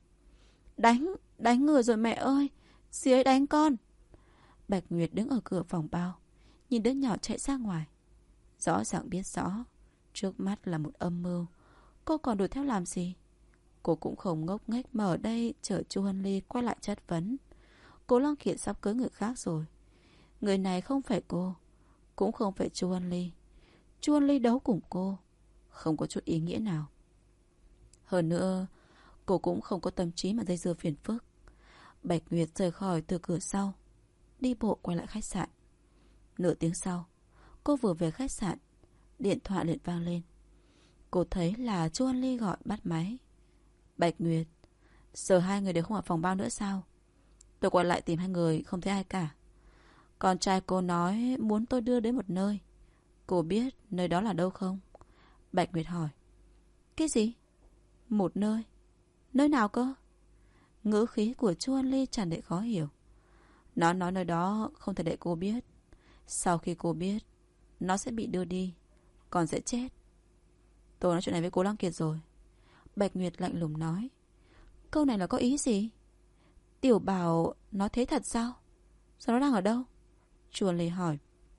Đánh người rồi mẹ ơi, dì ấy đánh con. Bạch Nguyệt đứng ở cửa phòng bao, nhìn đứa nhỏ chạy ra ngoài. Rõ ràng biết rõ trước mắt là một âm mưu. Cô còn đuổi theo làm gì? Cô cũng không ngốc nghếch mà ở đây chờ Chu Ân Ly quay lại chất vấn. Cố Lăng Kiệt sắp cưới người khác rồi. Người này không phải cô, cũng không phải Chu Ân Ly. Chu Ân Ly đấu cùng cô không có chút ý nghĩa nào. Hơn nữa, cô cũng không có tâm trí mà dây dưa phiền phức. Bạch Nguyệt rời khỏi từ cửa sau, đi bộ quay lại khách sạn. Nửa tiếng sau, cô vừa về khách sạn, điện thoại liền vang lên. Cô thấy là Chu Ân Ly gọi bắt máy. Bạch Nguyệt, giờ hai người đều không ở phòng bao nữa sao? Tôi quay lại tìm hai người không thấy ai cả. Con trai cô nói muốn tôi đưa đến một nơi. Cô biết nơi đó là đâu không? Bạch Nguyệt hỏi. Cái gì? Một nơi? Nơi nào cơ? Ngữ khí của Chu Ân Ly tràn đầy khó hiểu. Nó nói nơi đó không thể để cô biết. Sau khi cô biết, nó sẽ bị đưa đi, còn sẽ chết. Tôi nói chuyện này với Cố Lăng Kiệt rồi. Bạch Nguyệt lạnh lùng nói. Câu này là có ý gì? Tiểu Bảo nói thế thật sao? Sao nó đang ở đâu? Chu Ân Ly hỏi.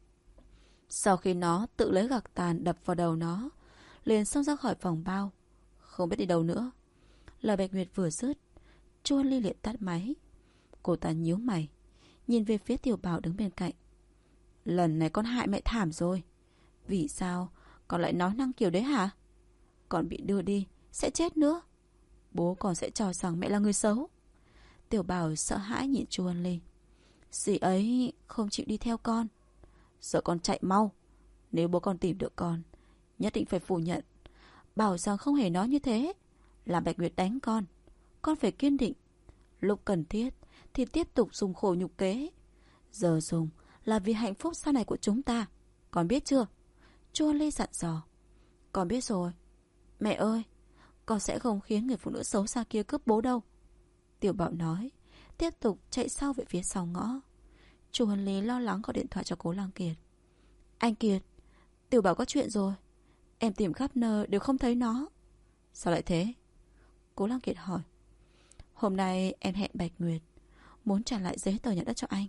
Sau khi nó tự lấy gạc tàn đập vào đầu nó, liền xông ra khỏi phòng bao, không biết đi đâu nữa. Lời Bạch Nguyệt vừa dứt, Chu Ân Ly liền tắt máy. Cô ta nhíu mày, nhìn về phía Tiểu Bảo đứng bên cạnh. Lần này con hại mẹ thảm rồi. Vì sao con lại nói năng kiểu đấy hả? Con bị đưa đi sẽ chết nữa. Bố con sẽ cho rằng mẹ là người xấu. Tiểu Bảo sợ hãi nhìn Chu Ân Ly. Dì ấy không chịu đi theo con, sợ con chạy mau. Nếu bố con tìm được con, nhất định phải phủ nhận, bảo rằng không hề nói như thế. Làm Bạch Nguyệt đánh con phải kiên định. Lúc cần thiết thì tiếp tục dùng khổ nhục kế. Giờ dùng là vì hạnh phúc sau này của chúng ta. Con biết chưa? Chu Ân Ly dặn dò. Con biết rồi. Mẹ ơi, con sẽ không khiến người phụ nữ xấu xa kia cướp bố đâu. Tiểu Bảo nói, tiếp tục chạy sau về phía sau ngõ. Chu Huân Lý lo lắng gọi điện thoại cho Cố Lăng Kiệt. Anh Kiệt, Tiểu Bảo có chuyện rồi. Em tìm khắp nơi đều không thấy nó. Sao lại thế? Cố Lăng Kiệt hỏi. Hôm nay em hẹn Bạch Nguyệt, muốn trả lại giấy tờ nhà đất cho anh.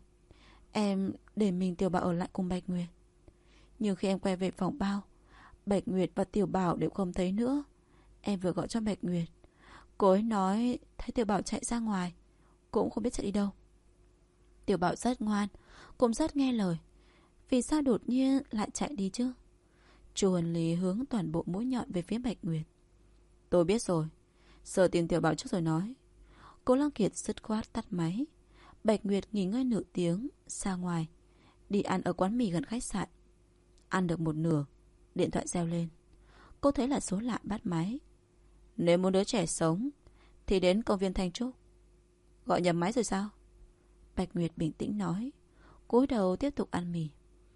Em để mình Tiểu Bảo ở lại cùng Bạch Nguyệt. Nhưng khi em quay về phòng bao, Bạch Nguyệt và Tiểu Bảo đều không thấy nữa. Em vừa gọi cho Bạch Nguyệt, cô ấy nói thấy Tiểu Bảo chạy ra ngoài, cũng không biết chạy đi đâu. Tiểu Bảo rất ngoan, cũng rất nghe lời. Vì sao đột nhiên lại chạy đi chứ? Chu Huân Lý hướng toàn bộ mũi nhọn về phía Bạch Nguyệt. Tôi biết rồi, giờ tìm Tiểu Bảo trước rồi nói. Cố Lăng Kiệt dứt khoát tắt máy. Bạch Nguyệt nghỉ ngơi nửa tiếng, ra ngoài đi ăn ở quán mì gần khách sạn. Ăn được một nửa, điện thoại reo lên. Cô thấy là số lạ bắt máy. Nếu muốn đứa trẻ sống thì đến công viên Thanh Trúc. Gọi nhầm máy rồi sao? Bạch Nguyệt bình tĩnh nói, cúi đầu tiếp tục ăn mì.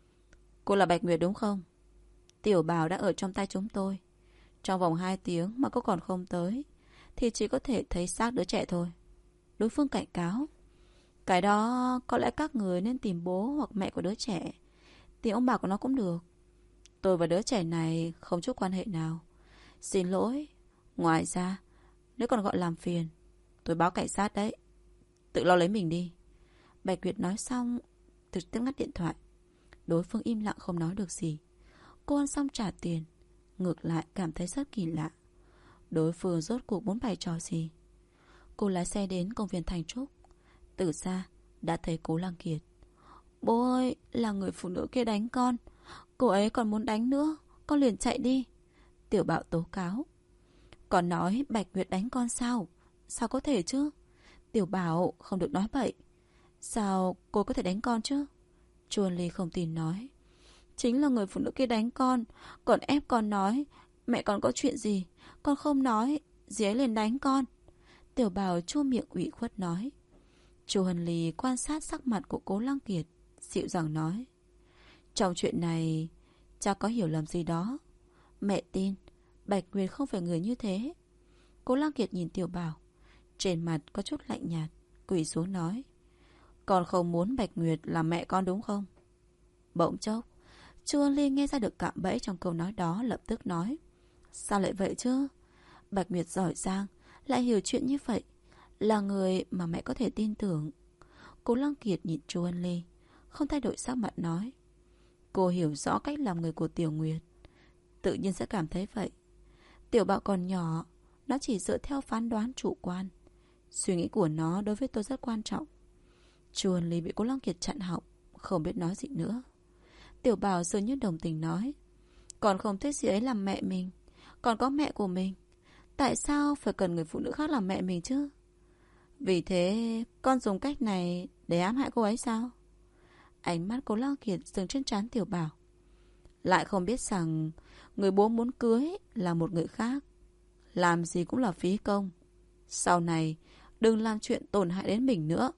Cô là Bạch Nguyệt đúng không? Tiểu Bảo đã ở trong tay chúng tôi. Trong vòng 2 tiếng mà cô còn không tới thì chỉ có thể thấy xác đứa trẻ thôi. Đối phương cảnh cáo. Cái đó có lẽ các người nên tìm bố hoặc mẹ của đứa trẻ, tìm ông bà của nó cũng được. Tôi và đứa trẻ này không chút quan hệ nào. Xin lỗi. Ngoài ra, nếu còn gọi làm phiền, tôi báo cảnh sát đấy. Tự lo lấy mình đi. Bạch Nguyệt nói xong trực tiếp ngắt điện thoại. Đối phương im lặng không nói được gì. Cô ăn xong trả tiền, ngược lại cảm thấy rất kỳ lạ. Đối phương rốt cuộc muốn bày trò gì? Cô lái xe đến công viên Thành Trúc. Từ xa đã thấy Cố Lăng Kiệt. Bố ơi, là người phụ nữ kia đánh con. Cô ấy còn muốn đánh nữa. Con liền chạy đi. Tiểu Bảo tố cáo. Còn nói Bạch Nguyệt đánh con sao? Sao có thể chứ? Tiểu Bảo không được nói bậy. Sao cô có thể đánh con chứ? Chuan Ly không tin nói. Chính là người phụ nữ kia đánh con, còn ép con nói mẹ con có chuyện gì. Con không nói, dì ấy liền đánh con. Tiểu Bảo chua miệng ủy khuất nói. Chu Hân Ly quan sát sắc mặt của Cố Lăng Kiệt, dịu dàng nói. Trong chuyện này cha có hiểu lầm gì đó. Mẹ tin Bạch Nguyệt không phải người như thế. Cố Lăng Kiệt nhìn Tiểu Bảo, trên mặt có chút lạnh nhạt, quỳ xuống nói. Con không muốn Bạch Nguyệt làm mẹ con đúng không? Bỗng chốc Chu Hân Ly nghe ra được cạm bẫy trong câu nói đó, lập tức nói. Sao lại vậy chứ? Bạch Nguyệt giỏi giang, lại hiểu chuyện như vậy, là người mà mẹ có thể tin tưởng. Cố Lăng Kiệt nhìn Chu Hân Ly, không thay đổi sắc mặt nói. Cô hiểu rõ cách làm người của Tiểu Nguyệt, tự nhiên sẽ cảm thấy vậy. Tiểu Bảo còn nhỏ, nó chỉ dựa theo phán đoán chủ quan. Suy nghĩ của nó đối với tôi rất quan trọng. Chu Hân Ly bị Cố Lăng Kiệt chặn họng, không biết nói gì nữa. Tiểu Bảo dường như đồng tình nói. Còn không thích gì ấy làm mẹ mình, còn có mẹ của mình. Tại sao phải cần người phụ nữ khác làm mẹ mình chứ? Vì thế con dùng cách này để ám hại cô ấy sao? Ánh mắt Cố Lăng Kiệt dừng trên trán Tiểu Bảo. Lại không biết rằng người bố muốn cưới là một người khác. Làm gì cũng là phí công. Sau này đừng làm chuyện tổn hại đến mình nữa.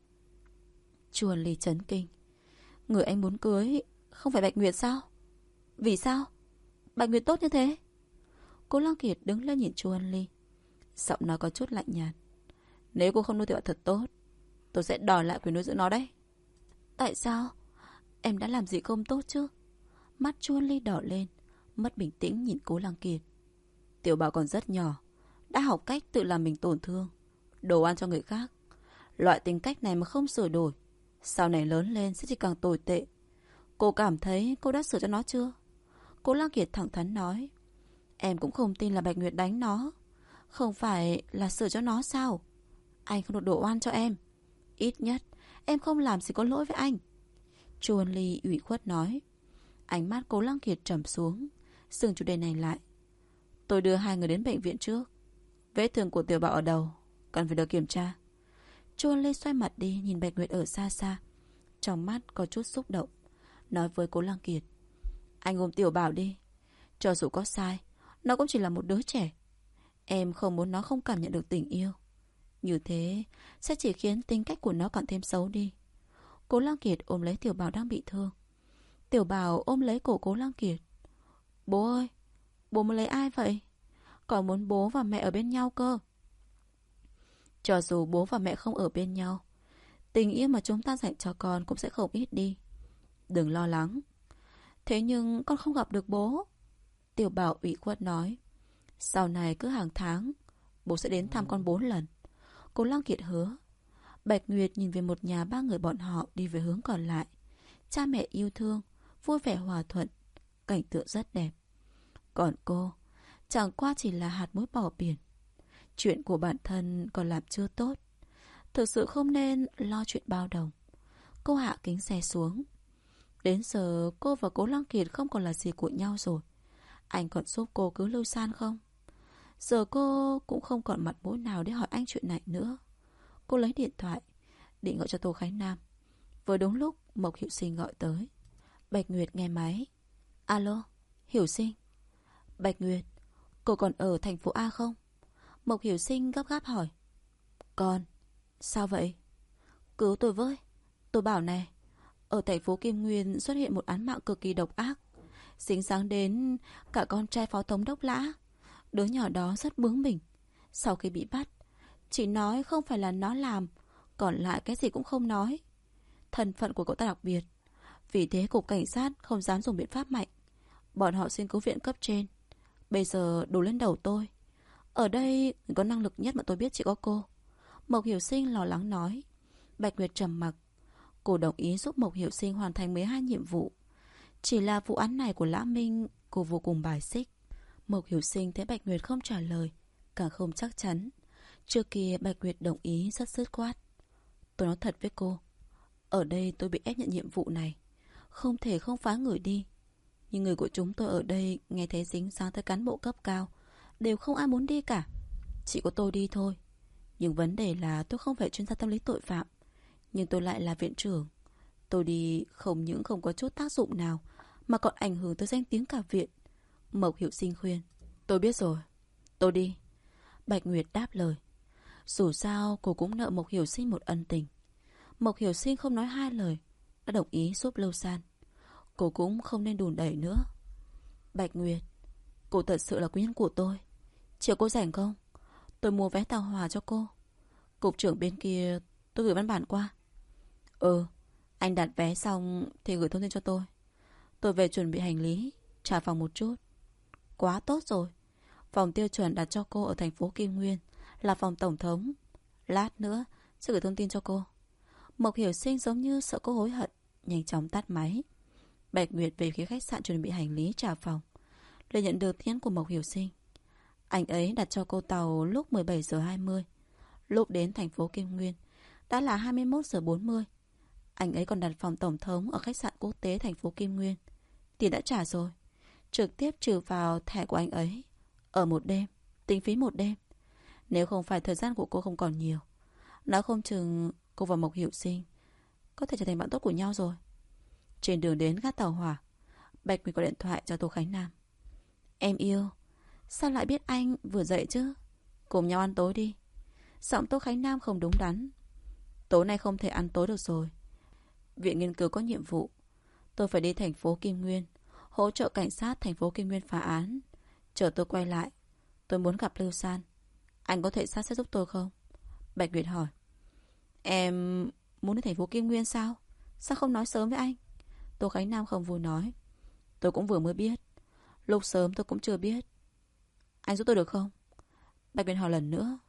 Chu Hân Ly chấn kinh. Người anh muốn cưới không phải Bạch Nguyệt sao? Vì sao? Bạch Nguyệt tốt như thế. Cố Lăng Kiệt đứng lên nhìn Chu Hân Ly, giọng nói có chút lạnh nhạt. Nếu cô không nuôi Tiểu Bảo thật tốt, tôi sẽ đòi lại quyền nuôi dưỡng nó đấy. Tại sao? Em đã làm gì không tốt chứ? Mắt Chu Hân Ly đỏ lên, mất bình tĩnh nhìn Cố Lăng Kiệt. Tiểu Bảo còn rất nhỏ, đã học cách tự làm mình tổn thương, đồ ăn cho người khác. Loại tính cách này mà không sửa đổi, sau này lớn lên sẽ chỉ càng tồi tệ. Cô cảm thấy cô đã sửa cho nó chưa? Cố Lăng Kiệt thẳng thắn nói. Em cũng không tin là Bạch Nguyệt đánh nó. Không phải là sửa cho nó sao? Anh không được đổ oan cho em. Ít nhất em không làm gì có lỗi với anh. Chu Hân Ly ủy khuất nói. Ánh mắt Cố Lăng Kiệt trầm xuống, dừng chủ đề này lại. Tôi đưa 2 người đến bệnh viện trước. Vết thương của Tiểu Bảo ở đầu cần phải được kiểm tra. Chu Hân Ly xoay mặt đi nhìn Bạch Nguyệt ở xa xa, trong mắt có chút xúc động, nói với Cố Lăng Kiệt. Anh ôm Tiểu Bảo đi. Cho dù có sai, nó cũng chỉ là một đứa trẻ. Em không muốn nó không cảm nhận được tình yêu. Như thế sẽ chỉ khiến tính cách của nó càng thêm xấu đi. Cố Lăng Kiệt ôm lấy Tiểu Bảo đang bị thương. Tiểu Bảo ôm lấy cổ Cố Lăng Kiệt. Bố ơi, bố muốn lấy ai vậy? Còn muốn bố và mẹ ở bên nhau cơ. Cho dù bố và mẹ không ở bên nhau Tình yêu mà chúng ta dành cho con cũng sẽ không ít đi. Đừng lo lắng. Thế nhưng con không gặp được bố. Tiểu Bảo ủy khuất nói. Sau này cứ hàng tháng bố sẽ đến thăm con 4 lần. Cố Lăng Kiệt hứa. Bạch Nguyệt nhìn về một nhà ba người bọn họ đi về hướng còn lại. Cha mẹ yêu thương, vui vẻ hòa thuận, cảnh tượng rất đẹp. Còn cô, chẳng qua chỉ là hạt muối bỏ biển. Chuyện của bản thân còn làm chưa tốt. Thực sự không nên lo chuyện bao đồng. Cô hạ kính xe xuống. Đến giờ cô và Cố Lăng Kiệt không còn là gì của nhau rồi. Anh còn giúp cô cứu Lưu San không? Giờ cô cũng không còn mặt mũi nào để hỏi anh chuyện này nữa. Cô lấy điện thoại định gọi cho Tô Khánh Nam. Vừa đúng lúc Mộc Hiểu Sinh gọi tới. Bạch Nguyệt nghe máy. Alo, Hiểu Sinh. Bạch Nguyệt, cô còn ở thành phố A không? Mộc Hiểu Sinh gấp gáp hỏi. Còn, sao vậy? Cứu tôi với. Tôi bảo này, ở thành phố Kim Nguyên xuất hiện một án mạng cực kỳ độc ác, dính dáng đến cả con trai phó thống đốc Lã. Đứa nhỏ đó rất bướng bỉnh. Sau khi bị bắt, chỉ nói không phải là nó làm, còn lại cái gì cũng không nói. Thân phận của cậu ta đặc biệt, vì thế cục cảnh sát không dám dùng biện pháp mạnh. Bọn họ xin cứu viện cấp trên. Bây giờ đổ lên đầu tôi. Ở đây người có năng lực nhất mà tôi biết chỉ có cô. Mộc Hiểu Sinh lo lắng nói. Bạch Nguyệt trầm mặc. Cô đồng ý giúp Mộc Hiểu Sinh hoàn thành 12 nhiệm vụ. Chỉ là vụ án này của Lã Minh cô vô cùng bài xích. Mộc Hiểu Sinh thấy Bạch Nguyệt không trả lời, càng không chắc chắn. Trước kia Bạch Nguyệt đồng ý rất dứt khoát. Tôi nói thật với cô, ở đây tôi bị ép nhận nhiệm vụ này, không thể không phá người đi. Nhưng người của chúng tôi ở đây nghe thấy dính dáng tới cán bộ cấp cao, đều không ai muốn đi cả. Chỉ có tôi đi thôi. Nhưng vấn đề là tôi không phải chuyên gia tâm lý tội phạm, nhưng tôi lại là viện trưởng. Tôi đi không những không có chút tác dụng nào, mà còn ảnh hưởng tới danh tiếng cả viện. Mộc Hiểu Sinh khuyên. Tôi biết rồi, tôi đi. Bạch Nguyệt đáp lời. Dù sao cô cũng nợ Mộc Hiểu Sinh một ân tình. Mộc Hiểu Sinh không nói hai lời, đã đồng ý giúp Lâu San. Cô cũng không nên đùn đẩy nữa. Bạch Nguyệt, cô thật sự là quý nhân của tôi. Chiều cô rảnh không? Tôi mua vé tàu hỏa cho cô. Cục trưởng bên kia tôi gửi văn bản qua. Anh đặt vé xong thì gửi thông tin cho tôi. Tôi về chuẩn bị hành lý, trả phòng một chút. Quá tốt rồi. Phòng tiêu chuẩn đặt cho cô ở thành phố Kim Nguyên là phòng tổng thống. Lát nữa sẽ gửi thông tin cho cô. Mộc Hiểu Sinh giống như sợ cô hối hận, nhanh chóng tắt máy. Bạch Nguyệt về phía khách sạn chuẩn bị hành lý trả phòng, liền nhận được tin nhắn của Mộc Hiểu Sinh. Anh ấy đặt cho cô tàu lúc 17 giờ 20. Lúc đến thành phố Kim Nguyên đã là 21 giờ 40. Anh ấy còn đặt phòng tổng thống ở khách sạn quốc tế thành phố Kim Nguyên. Tiền đã trả rồi, trực tiếp trừ vào thẻ của anh ấy. Ở một đêm, tính phí một đêm. Nếu không phải thời gian của cô không còn nhiều, nói không chừng cô và Mộc Hiểu Sinh có thể trở thành bạn tốt của nhau rồi. Trên đường đến ga tàu hỏa, Bạch Nguyệt gọi điện thoại cho Tô Khánh Nam. Em yêu, sao lại biết anh vừa dậy chứ? Cùng nhau ăn tối đi. Giọng Tô Khánh Nam không đúng đắn. Tối nay không thể ăn tối được rồi. Viện nghiên cứu có nhiệm vụ. Tôi phải đi thành phố Kim Nguyên, hỗ trợ cảnh sát thành phố Kim Nguyên phá án. Chờ tôi quay lại, tôi muốn gặp Lưu San. Anh có thể sắp xếp giúp tôi không? Bạch Nguyệt hỏi. Em muốn đi thành phố Kim Nguyên sao? Sao không nói sớm với anh? Tô Khánh Nam không vui nói. Tôi cũng vừa mới biết. Lúc sớm tôi cũng chưa biết. Anh giúp tôi được không? Bạch Nguyệt hỏi lần nữa.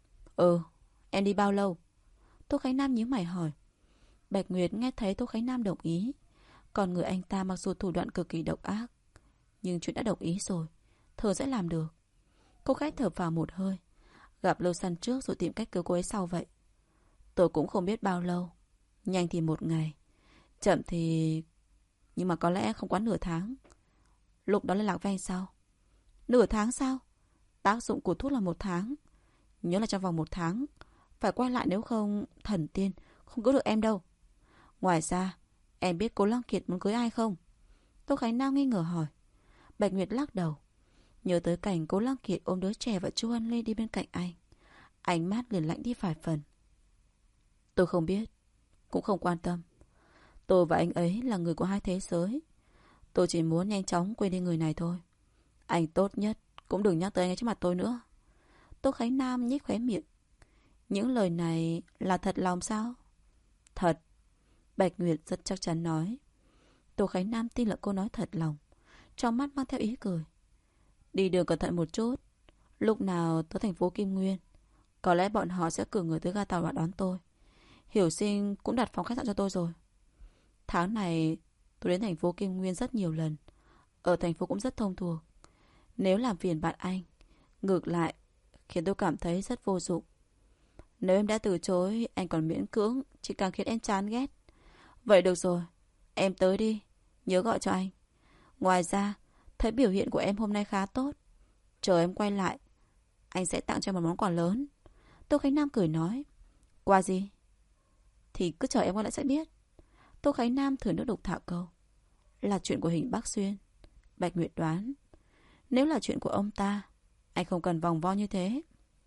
Em đi bao lâu? Tô Khánh Nam nhíu mày hỏi. Bạch Nguyệt nghe thấy Tô Khánh Nam đồng ý. Còn người anh ta mặc dù thủ đoạn cực kỳ độc ác, nhưng chuyện đã đồng ý rồi, thờ sẽ làm được. Cô gái thở vào một hơi. Gặp Lâu San trước rồi tìm cách cứu cô ấy sau vậy. Tôi cũng không biết bao lâu. Nhanh thì một ngày, chậm thì... Nhưng mà có lẽ không quá nửa tháng. Lúc đó liên lạc với anh sau. Nửa tháng sao? Tác dụng của thuốc là 1 tháng. Nhớ là trong vòng 1 tháng phải quay lại, nếu không thần tiên không cứu được em đâu. Ngoài ra, em biết cô Lăng Kiệt muốn cưới ai không? Tô Khánh Nam nghi ngờ hỏi. Bạch Nguyệt lắc đầu. Nhớ tới cảnh cô Lăng Kiệt ôm đứa trẻ và Chu Ân Lê đi bên cạnh anh, ánh mắt liền lạnh đi vài phần. Tôi không biết, cũng không quan tâm. Tôi và anh ấy là người của hai thế giới. Tôi chỉ muốn nhanh chóng quên đi người này thôi. Anh tốt nhất cũng đừng nhắc tới anh ấy trước mặt tôi nữa. Tô Khánh Nam nhếch khóe miệng. Những lời này là thật lòng sao? Thật. Bạch Nguyệt rất chắc chắn nói. Tô Khánh Nam tin là cô nói thật lòng, trong mắt mang theo ý cười. Đi đường cẩn thận một chút. Lúc nào tới thành phố Kim Nguyên, có lẽ bọn họ sẽ cử người tới ga tàu và đón tôi. Hiểu Sinh cũng đặt phòng khách sạn cho tôi rồi. Tháng này tôi đến thành phố Kim Nguyên rất nhiều lần. Ở thành phố cũng rất thông thuộc. Nếu làm phiền bạn anh, ngược lại khiến tôi cảm thấy rất vô dụng. Nếu em đã từ chối, anh còn miễn cưỡng, chỉ càng khiến em chán ghét. Vậy được rồi, em tới đi, nhớ gọi cho anh. Ngoài ra, thấy biểu hiện của em hôm nay khá tốt. Chờ em quay lại, anh sẽ tặng cho em một món quà lớn. Tô Khánh Nam cười nói. Quà gì? Thì cứ chờ em quay lại sẽ biết. Tô Khánh Nam thử nước đục thả câu. Là chuyện của Hình Bắc Xuyên. Bạch Nguyệt đoán. Nếu là chuyện của ông ta, anh không cần vòng vo như thế.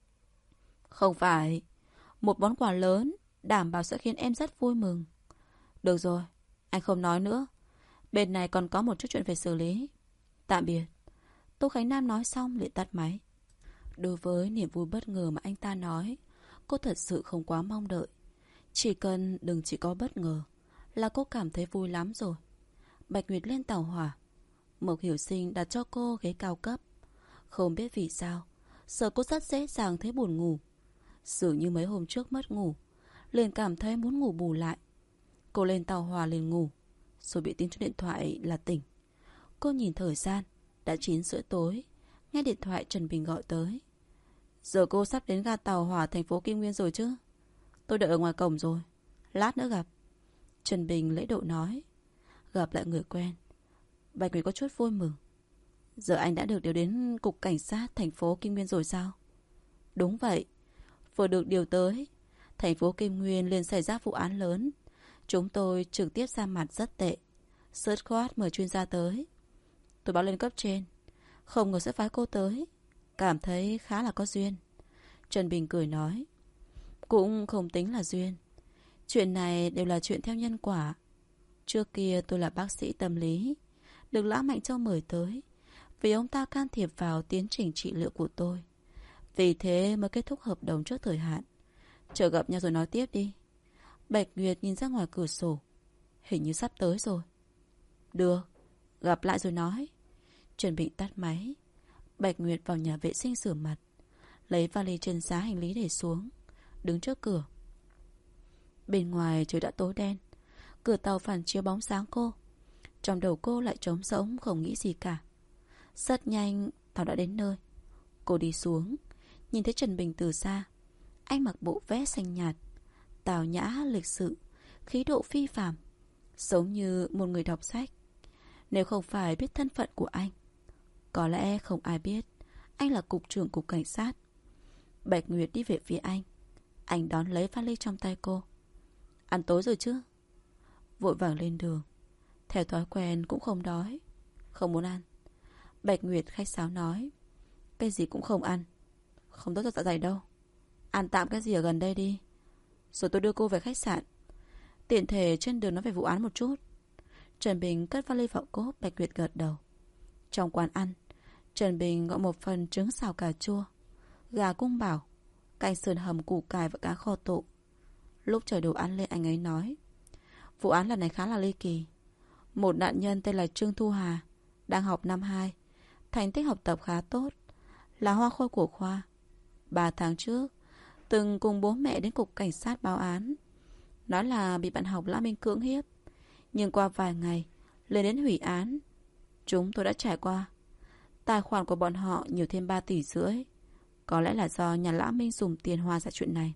Không phải. Một món quà lớn đảm bảo sẽ khiến em rất vui mừng. Được rồi, anh không nói nữa. Bên này còn có một chút chuyện phải xử lý. Tạm biệt. Tô Khánh Nam nói xong liền tắt máy. Đối với niềm vui bất ngờ mà anh ta nói, cô thật sự không quá mong đợi. Chỉ cần đừng chỉ có bất ngờ là cô cảm thấy vui lắm rồi. Bạch Nguyệt lên tàu hỏa. Mộc Hiểu Sinh đặt cho cô ghế cao cấp. Không biết vì sao, giờ cô rất dễ dàng thấy buồn ngủ. Dường như mấy hôm trước mất ngủ, liền cảm thấy muốn ngủ bù lại. Cô lên tàu hỏa liền ngủ, rồi bị tiếng chuông điện thoại là tỉnh. Cô nhìn thời gian, đã 9:30 tối. Nghe điện thoại Trần Bình gọi tới. Giờ cô sắp đến ga tàu hỏa thành phố Kim Nguyên rồi chứ? Tôi đợi ở ngoài cổng rồi, lát nữa gặp. Trần Bình lễ độ nói. Gặp lại người quen, Bạch Nguyệt có chút vui mừng. Giờ anh đã được điều đến cục cảnh sát thành phố Kim Nguyên rồi sao? Đúng vậy, vừa được điều tới. Thành phố Kim Nguyên liền xảy ra vụ án lớn. Chúng tôi trực tiếp ra mặt rất tệ, dứt khoát mời chuyên gia tới. Tôi báo lên cấp trên, không ngờ sẽ phái cô tới. Cảm thấy khá là có duyên. Trần Bình cười nói. Cũng không tính là duyên. Chuyện này đều là chuyện theo nhân quả. Trước kia tôi là bác sĩ tâm lý, được Lã Mạnh Châu mời tới vì ông ta can thiệp vào tiến trình trị liệu của tôi. Vì thế mới kết thúc hợp đồng trước thời hạn. Chờ gặp nhau rồi nói tiếp đi. Bạch Nguyệt nhìn ra ngoài cửa sổ. Hình như sắp tới rồi. Được, gặp lại rồi nói. Trần Bình tắt máy. Bạch Nguyệt vào nhà vệ sinh rửa mặt, lấy vali trên giá hành lý để xuống, đứng trước cửa. Bên ngoài trời đã tối đen. Cửa tàu phản chiếu bóng sáng cô. Trong đầu cô lại trống rỗng, không nghĩ gì cả. Rất nhanh tàu đã đến nơi. Cô đi xuống, nhìn thấy Trần Bình từ xa. Anh mặc bộ vest xanh nhạt, tào nhã lịch sự, khí độ phi phàm, giống như một người đọc sách. Nếu không phải biết thân phận của anh, có lẽ không ai biết anh là cục trưởng cục cảnh sát. Bạch Nguyệt đi về phía anh. Anh đón lấy vali trong tay cô. Ăn tối rồi chứ? Vội vàng lên đường. Theo thói quen cũng không đói. Không muốn ăn. Bạch Nguyệt khách sáo nói. Cái gì cũng không ăn, không tốt cho dạ dày đâu. Ăn tạm cái gì ở gần đây đi, rồi tôi đưa cô về khách sạn. Tiện thể trên đường nói về vụ án một chút. Trần Bình cất vali vào cốp. Bạch Nguyệt gật đầu. Trong quán ăn, Trần Bình gọi một phần trứng xào cà chua, gà cung bảo, canh sườn hầm củ cải và cá kho tộ. Lúc chờ đồ ăn lên, anh ấy nói. Vụ án lần này khá là ly kỳ. Một nạn nhân tên là Trương Thu Hà, đang học năm 2, thành tích học tập khá tốt, là hoa khôi của khoa. 3 tháng trước từng cùng bố mẹ đến cục cảnh sát báo án, nói là bị bạn học Lã Minh cưỡng hiếp. Nhưng qua vài ngày lên đến hủy án. Chúng tôi đã trải qua. Tài khoản của bọn họ nhiều thêm 3,5 tỷ. Có lẽ là do nhà Lã Minh dùng tiền hòa giải chuyện này.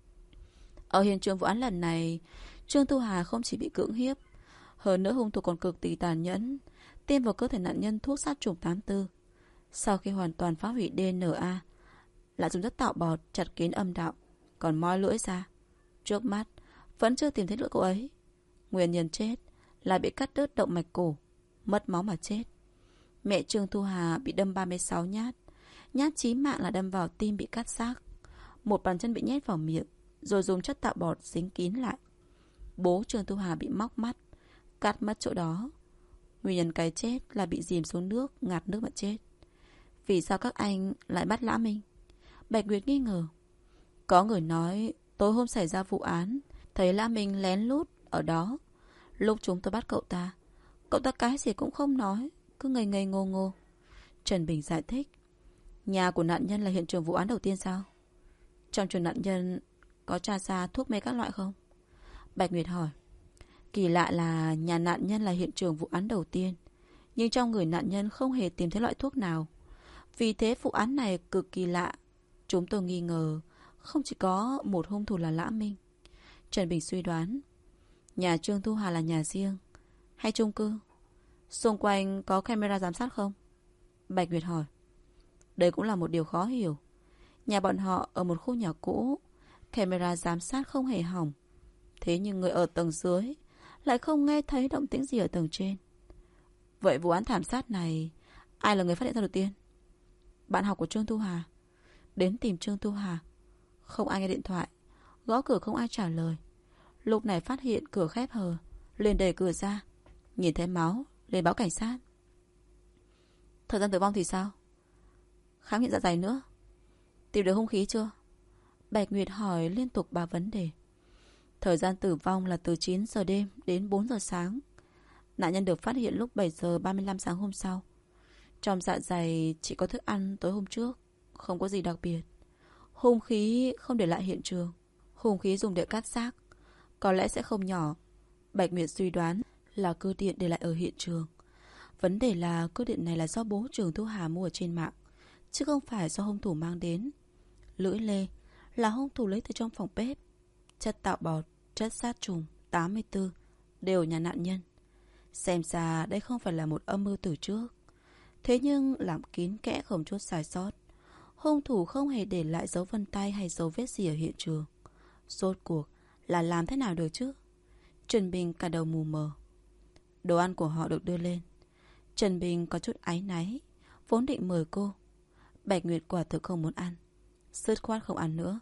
Ở hiện trường vụ án lần này, Trương Thu Hà không chỉ bị cưỡng hiếp, hơn nữa hung thủ còn cực kỳ tàn nhẫn, tiêm vào cơ thể nạn nhân thuốc sát trùng 84. Sau khi hoàn toàn phá hủy DNA, lại dùng chất tạo bọt chặt kín âm đạo, còn moi lưỡi ra. Trước mắt vẫn chưa tìm thấy lưỡi cô ấy. Nguyên nhân chết là bị cắt đứt động mạch cổ, mất máu mà chết. Mẹ Trương Thu Hà bị đâm 36 nhát. Nhát chí mạng là đâm vào tim bị cắt xác. Một bàn chân bị nhét vào miệng, rồi dùng chất tạo bọt dính kín lại. Bố Trương Thu Hà bị móc mắt, cắt mất chỗ đó. Nguyên nhân cái chết là bị dìm xuống nước, ngạt nước mà chết. Vì sao các anh lại bắt Lã Minh? Bạch Nguyệt nghi ngờ. Có người nói tối hôm xảy ra vụ án, thấy Lã Minh lén lút ở đó. Lúc chúng tôi bắt cậu ta cái gì cũng không nói, cứ ngây ngây ngô ngô. Trần Bình giải thích. Nhà của nạn nhân là hiện trường vụ án đầu tiên sao? Trong trường nạn nhân có tra ra thuốc mê các loại không? Bạch Nguyệt hỏi. Kỳ lạ là nhà nạn nhân là hiện trường vụ án đầu tiên, nhưng trong người nạn nhân không hề tìm thấy loại thuốc nào. Vì thế vụ án này cực kỳ lạ. Chúng tôi nghi ngờ không chỉ có một hung thủ là Lã Minh. Trần Bình suy đoán. Nhà Trương Thu Hà là nhà riêng hay chung cư? Xung quanh có camera giám sát không? Bạch Nguyệt hỏi. Đây cũng là một điều khó hiểu. Nhà bọn họ ở một khu nhà cũ, camera giám sát không hề hỏng. Thế nhưng người ở tầng dưới lại không nghe thấy động tĩnh gì ở tầng trên. Vậy vụ án thảm sát này, ai là người phát hiện ra đầu tiên? Bạn học của Trương Thu Hà. Đến tìm Trương Thu Hà, không ai nghe điện thoại, gõ cửa không ai trả lời. Lúc này phát hiện cửa khép hờ, liền đẩy cửa ra, nhìn thấy máu, liền báo cảnh sát. Thời gian tử vong thì sao? Khám nghiệm dạ dày nữa. Tìm được hung khí chưa? Bạch Nguyệt hỏi liên tục 3 vấn đề. Thời gian tử vong là từ 9 giờ đêm đến 4 giờ sáng. Nạn nhân được phát hiện lúc 7 giờ 35 sáng hôm sau. Trong dạ dày chỉ có thức ăn tối hôm trước, không có gì đặc biệt. Hung khí không để lại hiện trường. Hung khí dùng để cắt xác, có lẽ sẽ không nhỏ. Bạch Nguyệt suy đoán là cơ điện để lại ở hiện trường. Vấn đề là cơ điện này là do bố Trương Thu Hà mua ở trên mạng, chứ không phải do hung thủ mang đến. Lưỡi lê là hung thủ lấy từ trong phòng bếp. Chất tạo bọt, chất sát trùng 84 đều nhà nạn nhân. Xem ra đây không phải là một âm mưu từ trước. Thế nhưng làm kín kẽ không chút sai sót. Hung thủ không hề để lại dấu vân tay hay dấu vết gì ở hiện trường. Rốt cuộc là làm thế nào được chứ? Trần Bình cả đầu mù mờ. Đồ ăn của họ được đưa lên. Trần Bình có chút áy náy, vốn định mời cô. Bạch Nguyệt quả thực không muốn ăn, dứt khoát không ăn nữa.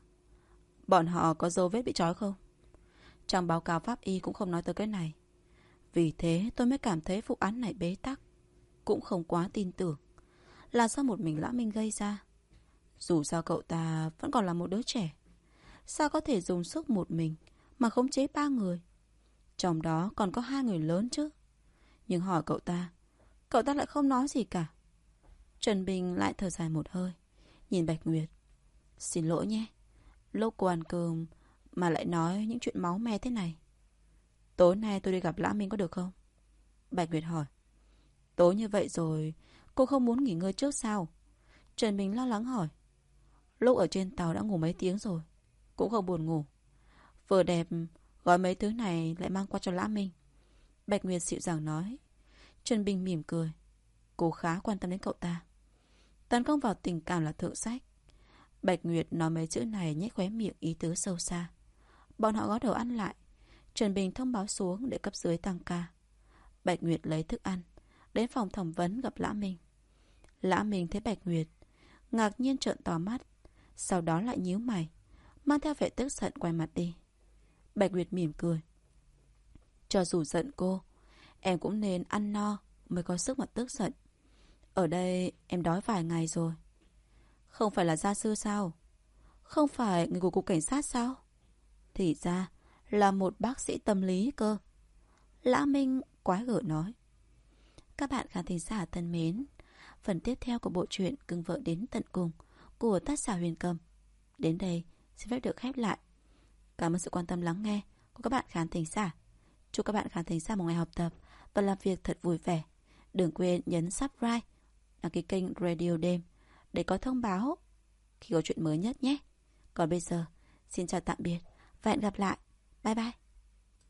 Bọn họ có dấu vết bị trói không? Trong báo cáo pháp y cũng không nói tới cái này. Vì thế tôi mới cảm thấy vụ án này bế tắc. Cũng không quá tin tưởng là do một mình Lã Minh gây ra. Dù sao cậu ta vẫn còn là một đứa trẻ, sao có thể dùng sức một mình mà khống chế 3 người, trong đó còn có 2 người lớn chứ. Nhưng hỏi cậu ta lại không nói gì cả. Trần Bình lại thở dài một hơi, nhìn Bạch Nguyệt. Xin lỗi nhé, lúc cô ăn cơm mà lại nói những chuyện máu me thế này. Tối nay tôi đi gặp Lã Minh có được không? Bạch Nguyệt hỏi. Tối như vậy rồi, cô không muốn nghỉ ngơi trước sao? Trần Bình lo lắng hỏi. Lúc ở trên tàu đã ngủ mấy tiếng rồi, cũng không buồn ngủ. Vừa đẹp, gói mấy thứ này lại mang qua cho Lã Minh. Bạch Nguyệt dịu dàng nói. Trần Bình mỉm cười. Cô khá quan tâm đến cậu ta. Tấn công vào tình cảm là thượng sách. Bạch Nguyệt nói mấy chữ này nhếch khóe miệng ý tứ sâu xa. Bọn họ gói đồ ăn lại. Trần Bình thông báo xuống để cấp dưới tăng ca. Bạch Nguyệt lấy thức ăn, đến phòng thẩm vấn gặp Lã Minh. Lã Minh thấy Bạch Nguyệt, ngạc nhiên trợn to mắt, sau đó lại nhíu mày, mang theo vẻ tức giận quay mặt đi. Bạch Nguyệt mỉm cười. Cho dù giận cô, em cũng nên ăn no mới có sức mà tức giận. Ở đây em đói vài ngày rồi. Không phải là gia sư sao? Không phải người của cục cảnh sát sao? Thì ra là một bác sĩ tâm lý cơ. Lã Minh quái gở nói. Các bạn khán thính giả thân mến, phần tiếp theo của bộ truyện Cưng Vợ Đến Tận Cùng của tác giả Huyền Cầm đến đây xin phép được khép lại. Cảm ơn sự quan tâm lắng nghe của các bạn khán thính giả. Chúc các bạn khán thính giả một ngày học tập và làm việc thật vui vẻ. Đừng quên nhấn subscribe, đăng ký kênh Radio Đêm để có thông báo khi có chuyện mới nhất nhé. Còn bây giờ, xin chào tạm biệt và hẹn gặp lại. Bye bye.